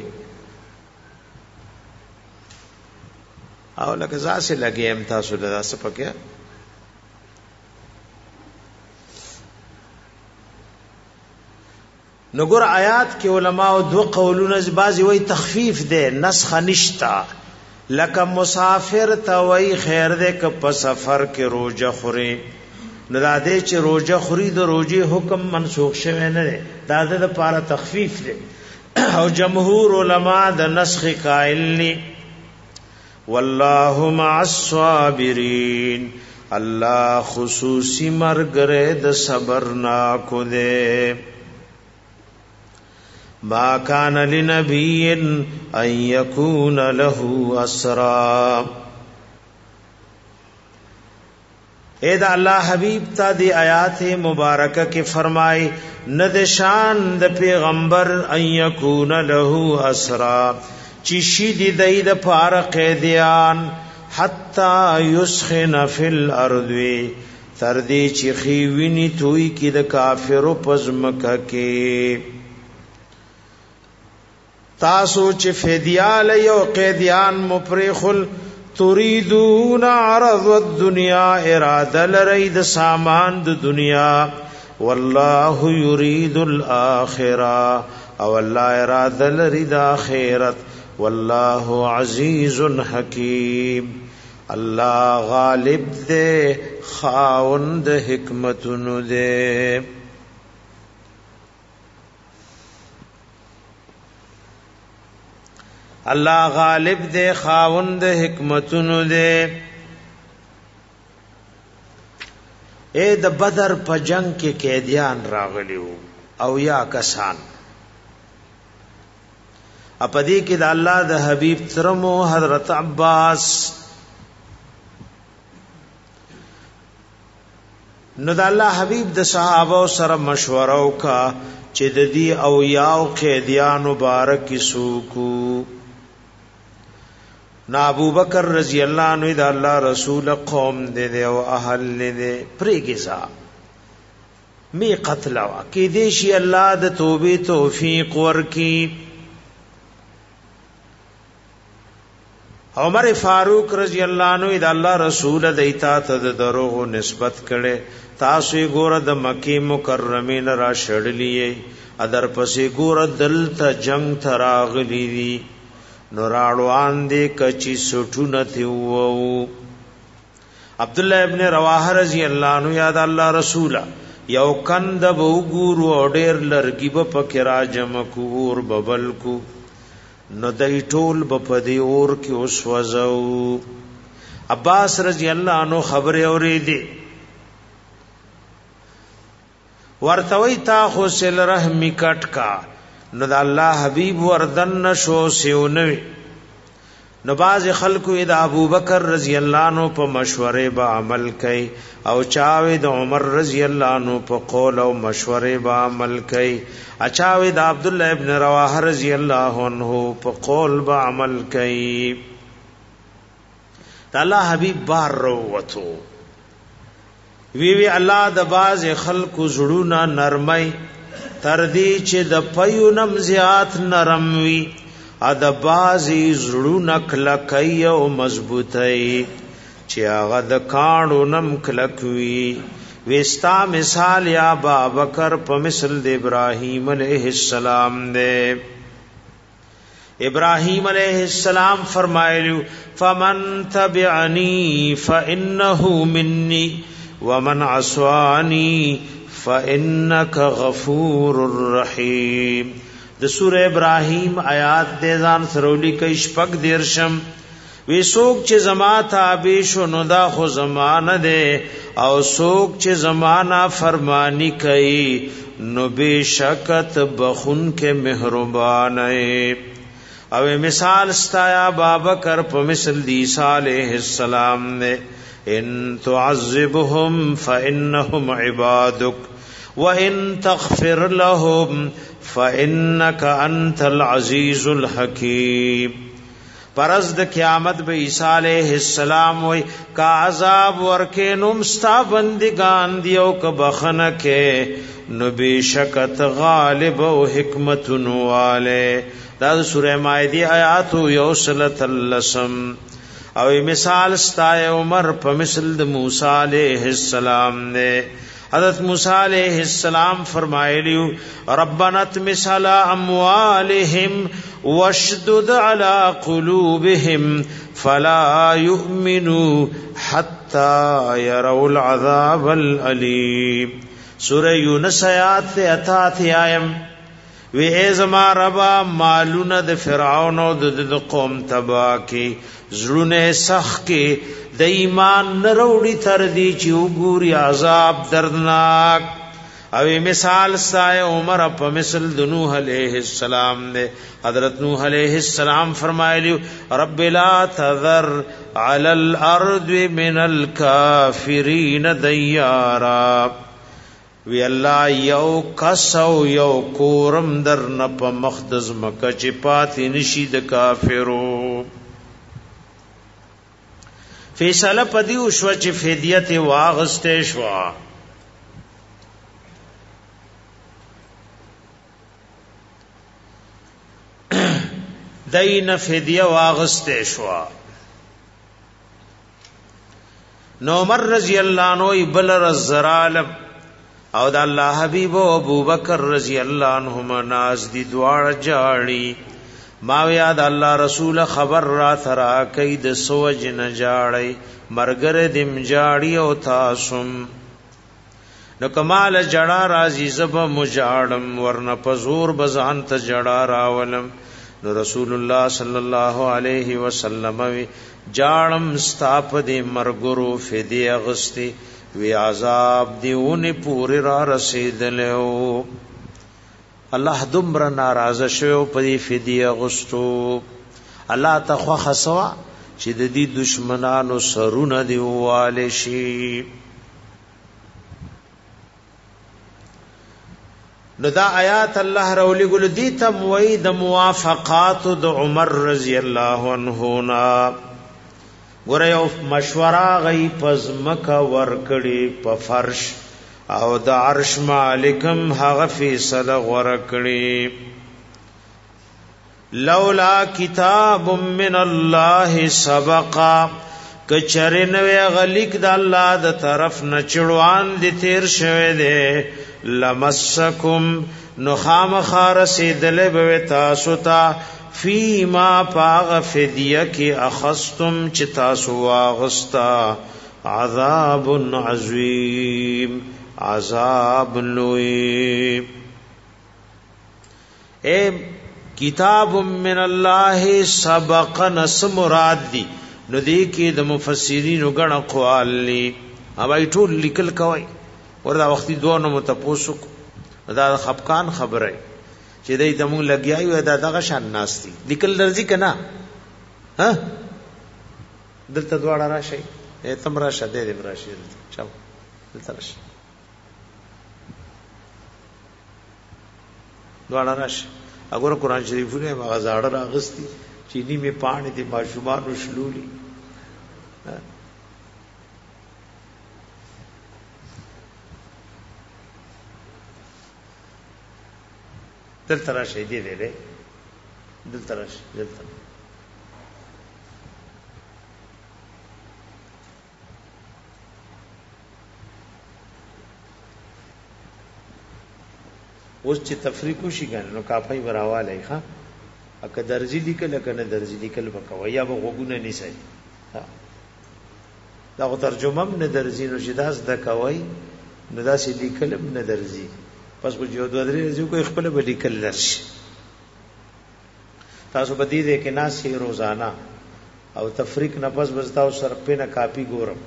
او لکه ځاسه لګیم تاسو له تاسو پکې نګور آیات کې علما او دو قولونه بعضی وای تخفیف ده نسخ نشتا لکه مسافر ته وای خیر ده ک په سفر کې روزه خوري نو دا دې چې روزه خوري د روزي حکم منسوخ شوی نه ده دا د لپاره تخفیف ده او جمهور علما د نسخ قائل ني والله مع الصابرین الله خصوصی مرګره د صبر نا کو ده ما کان لنبی ان یکون له اسرا اے دا اللہ حبیب تا دی آیات مبارکہ کی فرمائی ند شان د پیغمبر ان یکون له اسرا چشی دی دید پار قیدیان حتی یسخن فی الارض تردی چخی وینی توی کی د کافر پزمکہ کی تاسو چې فدیال یو قیدیان مپرخل تريدون عرض الدنيا اراده لرید سامان د دنیا والله يريد الاخره او الله اراده لرید اخرت والله عزيز حكيم الله غالب دے خاوند حکمتونو دے الله غالب دے خاوند حکمتونو دے اے د بدر په جنگ کې قیدیان راغلیو او یا کسان اپدی کې د الله د حبیب ترمو حضرت عباس نو د الله حبیب د صحابه سره مشوره وکا چې د دې او یاو قیدیان مبارک سوکو نا ابو بکر رضی اللہ عنہ دا اللہ رسول قوم دے او اہل دے پریگزا می قتل وا کی دیشی اللہ د توبې توفیق ورکی عمر فاروق رضی اللہ عنہ دا اللہ رسول دیتا ته دروغ نسبت کړي تاسو ګور د مکی مکرمه را شړلې ادر پسې ګور دلته جنگ تراغلی دی نوراړوان دې کچي سټونه تیوو عبد الله ابن رواحه رضی الله عنه یاد الله رسول یو کند بو ګورو ډېر لرګي په پکرا جمع کور ببل کو نو دای ټول په دې اور کې اوس وځو عباس رضی الله عنه خبره اورې دي ورتوي تا خو سل رحمی کټ کا نو د الله حبیب وردن نشو سیونوي نو باز خلکو د ابو بکر رضی الله عنه په مشوره به عمل کوي او چاوي د عمر رضی الله عنه په قول او مشوره به عمل کوي اچاوي د عبد الله ابن رواحه رضی الله عنه په قول به عمل کوي د الله حبیب بار وروته وی الله د باز خلکو زړونه نرمي تر دې چې د پيونم زیات نرم وي ا د بازي زړونه کلکای او مضبوطي چې هغه د کانو نم کلکوي وستا مثال یا ابوبکر په مثل د ابراهيم عليه السلام دے ابراهيم عليه السلام فرمایلو فمن تبعني فانه مني ومن عصاني فإنك غفور رحیم. د سورہ ابراہیم آیات دے ځان سرولی کای شپږ دیرشم. وی سوک چې زما تابع شو نو دا خو زمانه ده او سوک چې زمانہ فرمانی کوي نو بشکت بخون کې مهربان او مثال ستایا بابکر په مثل دی عیسی علیہ السلام نے ان تعذبهم فانهم عبادك وان تغفر لهم فانك انت العزيز الحكيم. پرز د قیامت به عیسی علیہ السلام وای کا عذاب ورکه نمستا بندگان دیو ک بخنه کې نو بشکت غالب او حکمت نواله. دا سورہ مائده آیات یو صلت اللسم. او مثال ستای عمر په مثل د موسی علیہ السلام نے. حضرت موسی علیہ السلام فرمایلیو ربنا اطمس على اموالهم واشدد على قلوبهم فلا يؤمنوا حتى يروا العذاب الالم. سورہ یونس آیات 88 آیم. وی ازما ربا مالونه د فرعون او د قوم تبا کی زړونه سخ کی د ایمان نروړي تر دی چې وګوري عذاب دردناک. او مثال سای عمر په مثل د نوح علیہ السلام نے. حضرت نوح علیہ السلام فرمایلیو رب لا تذر علی الارض من الکافرین دیارا. وی الله یو کسو یو کورم در نه په مخدز مکه چې پاتې نشي د کافرو. فیصله پدی وشو چې فدیت واغسته شو. دین فدیه واغسته شو. نو عمر رضی الله عنه بل الزرال او د الله حبیب او ابوبکر رضی الله عنهما ناز دی دواړه جاړي. ما یاد الله رسول خبر را ترا کید سوج نه جاړي مرګره دم جاړي او تاسم. نو کمال جړه راځي زب مجاړم ورنه پزور بزان ته جړه راولم. نو رسول الله صلی الله علیه وسلم جاړم ستاپ دې مرګرو فدیه غستی وی عذاب دیونه پوری را رسیدلو. الله دمر ناراض شو په فدیه غستو. الله تخوا خسوا چې د دې دشمنانو سرونه دی واله شي. نو دا آیات الله رولی ګل دي تم وای د موافقات د عمر رضی الله عنه نا ګره یو مشوره غي پزمکا ورکړي په فرش او د عرش مالکم هغه فیصله ورکړي. لولا کتاب من الله سبقا کچرنوی غلیک د الله د طرف نه چړوان دي تیر شوه دي لمسکم نخام خارسیدل به تاسو ته فیما پاغ فدیه کی اخستم چی تاسو واغستا عذاب عظیم عذاب لوی. اے کتاب من اللہ سبق نس مراد دی. نو دی کی د مفسرین غن اقوال لی اوای ټول لیکل کوي وردا وختي دوه نو متپوسو دا خفقان خبره چې دای دمو لګیایو دا دغه شان ناشتي لیکل درځي کنا ها دلته دواړه راشي تم راشه دې راشي چاو دلته راشي دواړه راشي اګور قرآن شریفونه مغزاړه راغستی چینی می پانی دی ماشومان وشلولی دل تراشه دی دی دل تراشه دل تراشه اوس چې تفریقو شي کنه نو کافای براواله ښا اګه درځي لیکل کنه درځي لیکل وکوي یا وګونه نشي دا ترجمه نه درځي نو شداس د کوي نو دا سې لیکلم نه درځي پس په جو دوه درې ځو کو خپل به لیکل درشي تاسو بدی دې کې ناسي روزانه او تفریق نه پس بزتاو سر په نه کاپی ګورم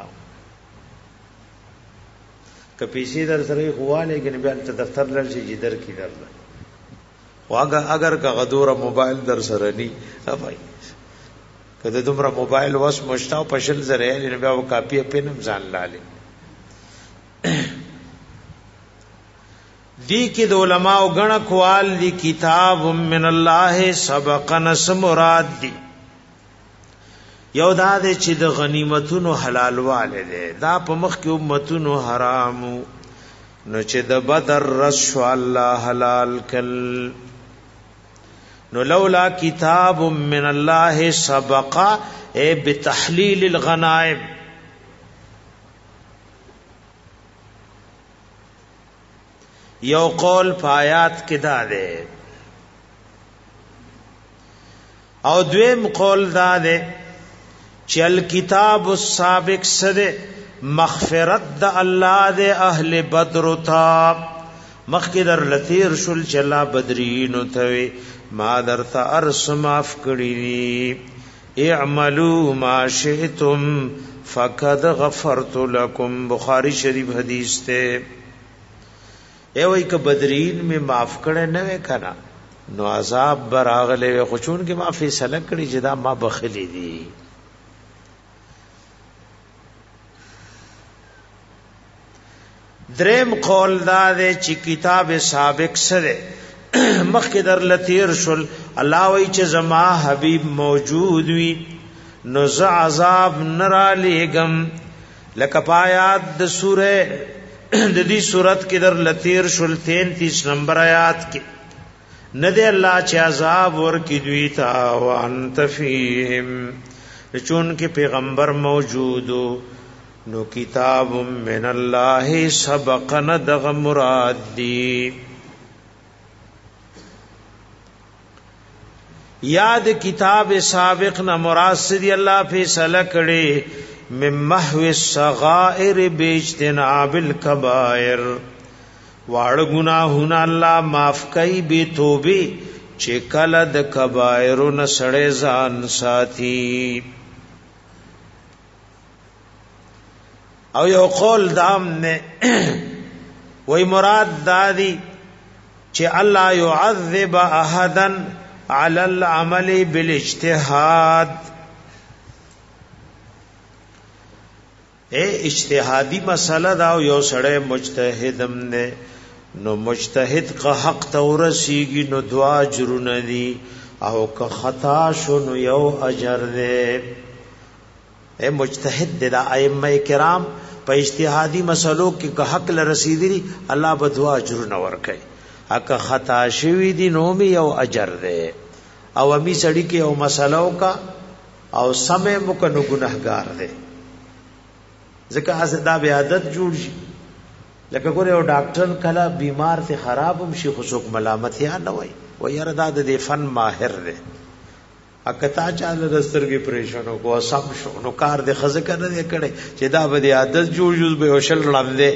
کپیسی در سره خواله کې بیا ته دفتر لرشي جدر کی درله واګه اگر کا غدور موبایل در سره ني افای کله دومره موبایل واس مشتاو پشل زره نه بیا و کاپی په نم ځان لاله دی کې د علماء غن کوال دی کتاب من الله سبقنا سمراد دی یو دا دې چې د غنیمتونو حلال والے دي دا په مخ کې امتونو حرامو نو چې د بدر رسو الله حلال کل نو لولا کتاب من الله سبق اے بتحلیل الغنائم یو قول پایات کې دا ده او دویم قول دا ده چل کتاب السابق سده مغفرت د الله د اهل بدر تا مخکې در لثیر شل چلا بدرین ته ما درته ارس معاف کړی اعملوا ما شئتم فقد غفرت لكم بخاری شریف حدیث ته ای وای ک بدرین می معاف کړه نه وکړه نو عذاب براغله خو چون کې ما فیصله کړی چې دا ما بخلی دي دریم قول دا دے چې کتاب سابق سره مخکې در لتیر شل الله وی چې زما حبیب موجود وی نو ز عذاب نرا لګم لکه پایات د سوره د دې سورت کې در لتیر شل 33 نمبر آیات کې ندی الله چې عذاب ور کې دوی تا وانت فیهم چون کې پیغمبر موجودو نو کتاب من الله سبقنا دغ مراد دی یاد کتاب سابق نہ مراد دی اللہ فیصلہ کړي من محو الصغائر باجتناب الكبائر واړ گناهونه الله معاف کوي به توبه چې کله د کبائر نه سړې ځان ساتي او یو قول دام نے وہی مراد دادی چې الله يعذب احدا على العمل بالاجتهاد اجتهادی مسله دا یو سړی مجتهدم نه نو مجتهد کا حق تورسیږي نو دعا اجرونه دي او که خطا شو نو یو اجر ده اے مجتهد د ائمه کرام په اجتهادي مسلو کې که حق ل رسیدلی الله به دعا اجر نه ورکي اګه خطا شوی دي نو می یو اجر ده او امی سړی کې یو مسلو کا او سمې مو کنه ګناهګار ده ځکه اسدا به عادت جوړ شي لکه ګوره یو ډاکټر کله بیمار ته خراب هم شي خو څوک ملامت یا نه وای و یاره دا د فن ماهر ده اکتا چاله دسترګي پریشانو کو سم شو نو کار د خزه کنه دې کړي چې دا به عادت جوړ جوړ به وشل لاندې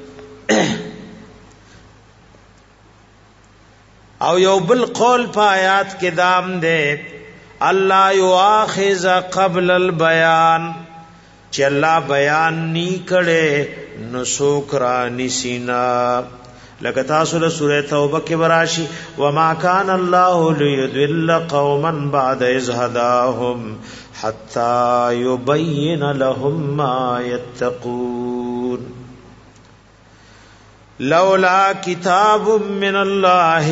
او یو بل قول په آیات کې دام ده الله یواخذ قبل البیان چې الله بیان نی کړي نو سوکرا نسینا لکه تاسو له سوره توبه کې وراشي وما كان الله ليضل قوما بعد إذ هداهم حتى يبين لهم ما يتقون لولا كتاب من الله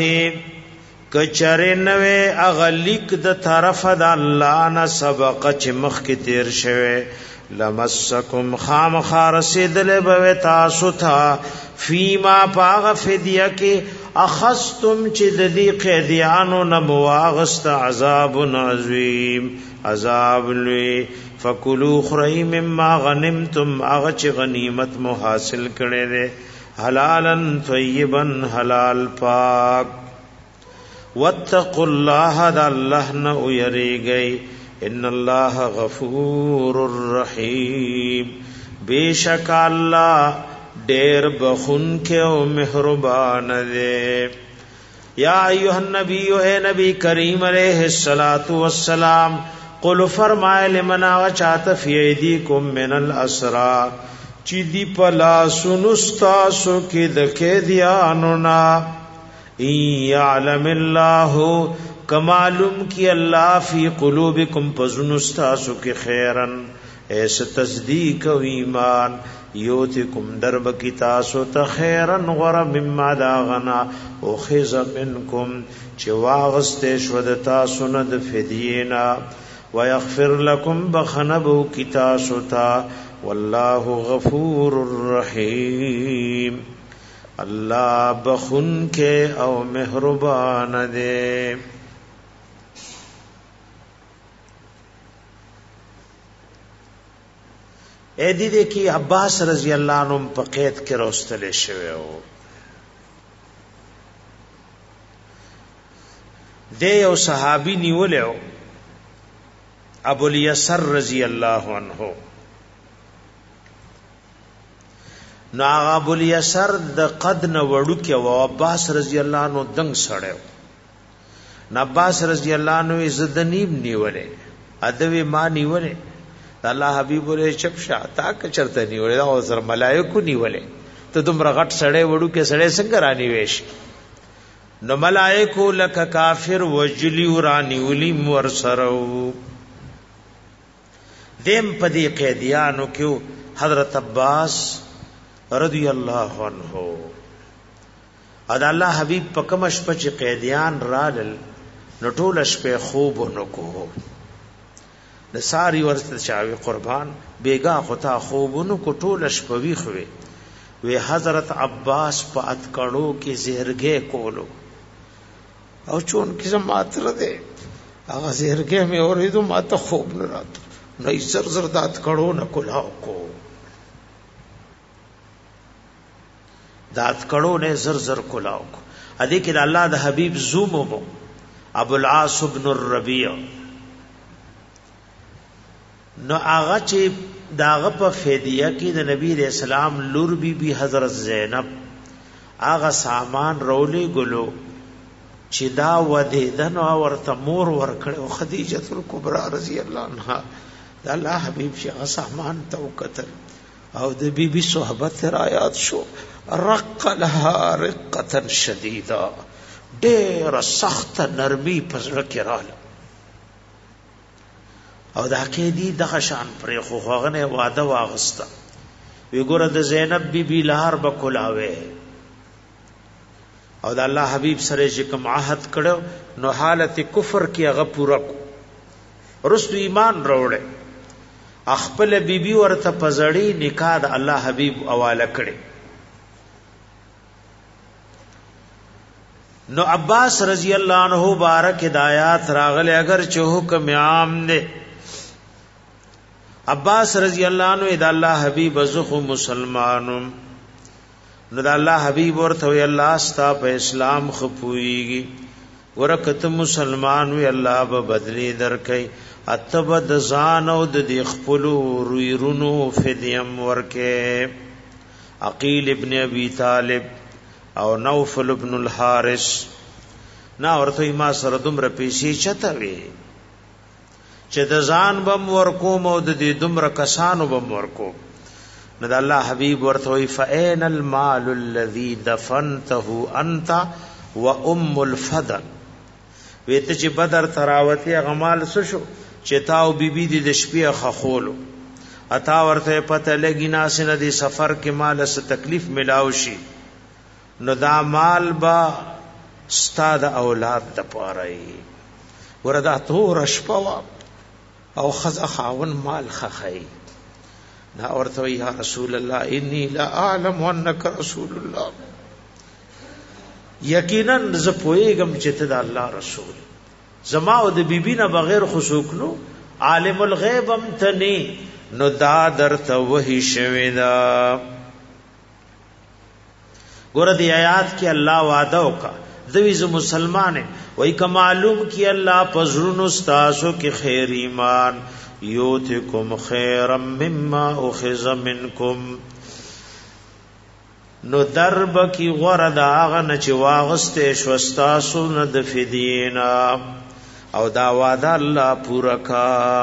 کچرنوي اغلیک د طرف د الله نه سبق چې مخ کې تیر شوه لمسکم خام خارسدل به تاسو تھا فیما پاغ فدیه کې اخستم چې د دې قیدیانو نه مواغست عذاب عظیم عذاب لوی فکلوا خری مما غنمتم اغه چې غنیمت مو حاصل کړي ده حلالا طیبا حلال پاک واتقوا الله ذا الله نه یریږي ان الله غفور الرحیم بیشک الله ډیر بخون کې او مهربان دی. یا ایها النبی اے نبی کریم علیہ الصلوۃ والسلام قل فرمائے لمن چات فی ایدیکم من الاسرا چی دی پلا سنستاسو کی دکے دیانونا یعلم اللہ کمالم کی اللہ فی قلوبکم پزنستاسو کی خیرن ایس تصدیق و ایمان یوتکم درب کی تاسو تخیرن غر مما داغنا اخذ منکم چی واغستشود تاسو ند فدینا ويغفر لكم بخنبو کتاسوتا والله غفور الرحیم اللہ بخن کے او مہربان دے. اے دی کی عباس رضی اللہ عنہ په قید کې راستل شوی او دے یو صحابی نیولیو ابو الیسر رضی اللہ عنہ. نو ابو الیسر د قد نه وړو کې او عباس رضی الله عنه دنګ سړیو. نو عباس رضی الله عنه عزت نیب نیولې ادوی ما نیولې الله حبیب له چپ شاته ک چرته نیولې او سر ملائکه نیولې ته دومره غټ سړی وړو کې سړی څنګه رانی ویش. نو ملائکه لک کافر وجلی ورانی ولی مور سرو دیم پدی قیدیانو کیو حضرت عباس رضی اللہ عنہ اد اللہ حبیب پکمش پچ قیدیان رالل نټول شپه خوب نکو د ساری ورته چاوی قربان بیگا خطا خوب نکو ټول شپه وی خوي وی حضرت عباس په اتکړو کې زهرګه کولو او چون کې ماتره ده هغه زهرګه مې اوریدو ماته خوب نه راته نو زر زر دات کړو نه کلاو کو دات کړو نه زر زر کلاو کو ادي کې الله د حبيب زومو ابو العاص بن الربيع نو هغه چې داغه په فدیه کې د نبی رسول الله لور بی بی حضرت زینب هغه سامان رولې ګلو چې دا ودی دنو ورته مور ور کړو خدیجه الکبرى رضی الله عنها دا الله حبیب شیخ سامان توکتل او د بی بی صحبت آیات شو رق لها رقه شدیدا ډیر سخت نرمی پزړه کې رااله او دا کې دی د شان پر خو غنه واده واغستا وی ګوره د زینب بی بی لهر بکلاوه او د الله حبیب سره چې کوم عهد کړو نو حالت کفر کې هغه پورا رسو ایمان راوړل خپل بیبي ورته پزړی نکاح د الله حبیب حواله کړي. نو عباس رضی اللہ عنہ بارک ہدایات راغله اگر چې حکم عام نه عباس رضی اللہ عنہ د الله حبیب زخه مسلمانم نو د الله حبیب ورته وی الله استا په اسلام خپويږي ورکت مسلمان وی الله به بدلی درکې اتبد زان او د خپل رویرونو فدیم ورکه عقیل ابن ابي طالب او نوفل ابن الحارث نا ورته ما سره دومره پیسې چته وی چې د ځان بم ورکوم او د دې دومره کسانو بم ورکوم نو د الله حبیب ورته وی فاین المال الذي دفنته انت وام الفضل ویته چې بدر تراوتی غمال سشو چې تاو بیبي د شپې خخولو اتا ورته پته لګی ناس نه دی سفر کې مال څه تکلیف ملاو شي نو دا مال با استاد اولاد د پاره وردا تور شپوا او خذ خاون مال خخی نا ورته یا رسول الله انی لا اعلم انک رسول الله یقینا ز پویګم چې ته د الله رسول زما او د بیبی نه بغیر خصوص نو عالم الغیب هم تنی نو دا درته وحی شوی دا ګور دی آیات کې الله وعده وکا ذویز مسلمان وای ک معلوم کی الله پزرون استاسو کې خیر ایمان یوتکم خیرا مما اخذ منکم نو درب کی غرد آغا نچ واغسته شوستاسو ند فدینا او دا وعده الله پورا کا.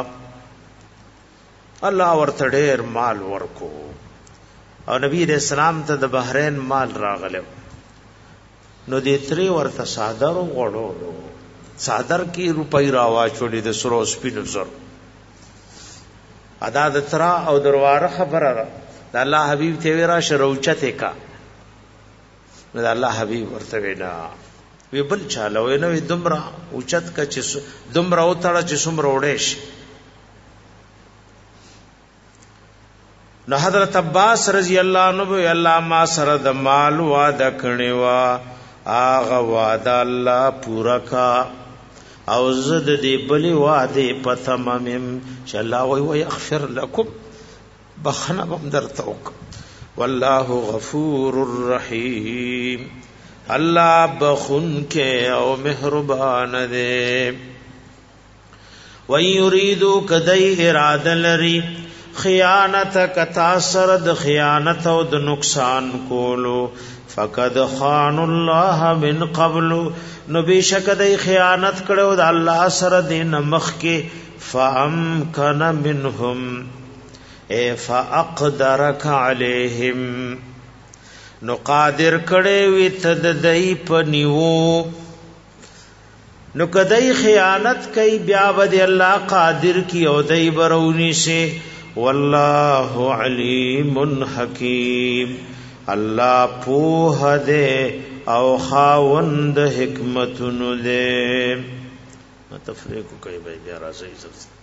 الله ورته ډېر مال ورکو او نبی رسول الله ته د بحرین مال راغله نو دې تری ورته صادر غړو صادر کی روپۍ راوا چولې د سرو سپینو زر ادا د ترا او دروازه خبره ده الله حبیب ته ورا شروچته کا نو الله حبیب ورته وینا وی بل چاله وینو دمرا اوچت کا چې دمرا او تړه چې سمره وړېش. نو حضرت عباس رضی الله عنه الله ما سره د مال وعده کړی وا اغه وعده الله پورا کا او زد دې بلی وعده پتمم چې الله وی اغفر لكم بخنه بم درتوک والله غفور الرحیم الله بخون کے او مہربان دے. وَيُرِيدُ کدی اراد لری خیانت کتا سرد خیانت او د نقصان کولو فقد خان الله من قبل نو بیشک دی خیانت کړو د الله سره د مخ کې فامکن منهم اے فاقدرک علیہم نو قادر کړي وي تد دای پنیو نو کدی خیانت کوي بیا ود الله قادر کی او دای برونی سے. والله علیم حکیم الله پوه دې او خاوند حکمت نو دې. تفریق کوي بیا راځي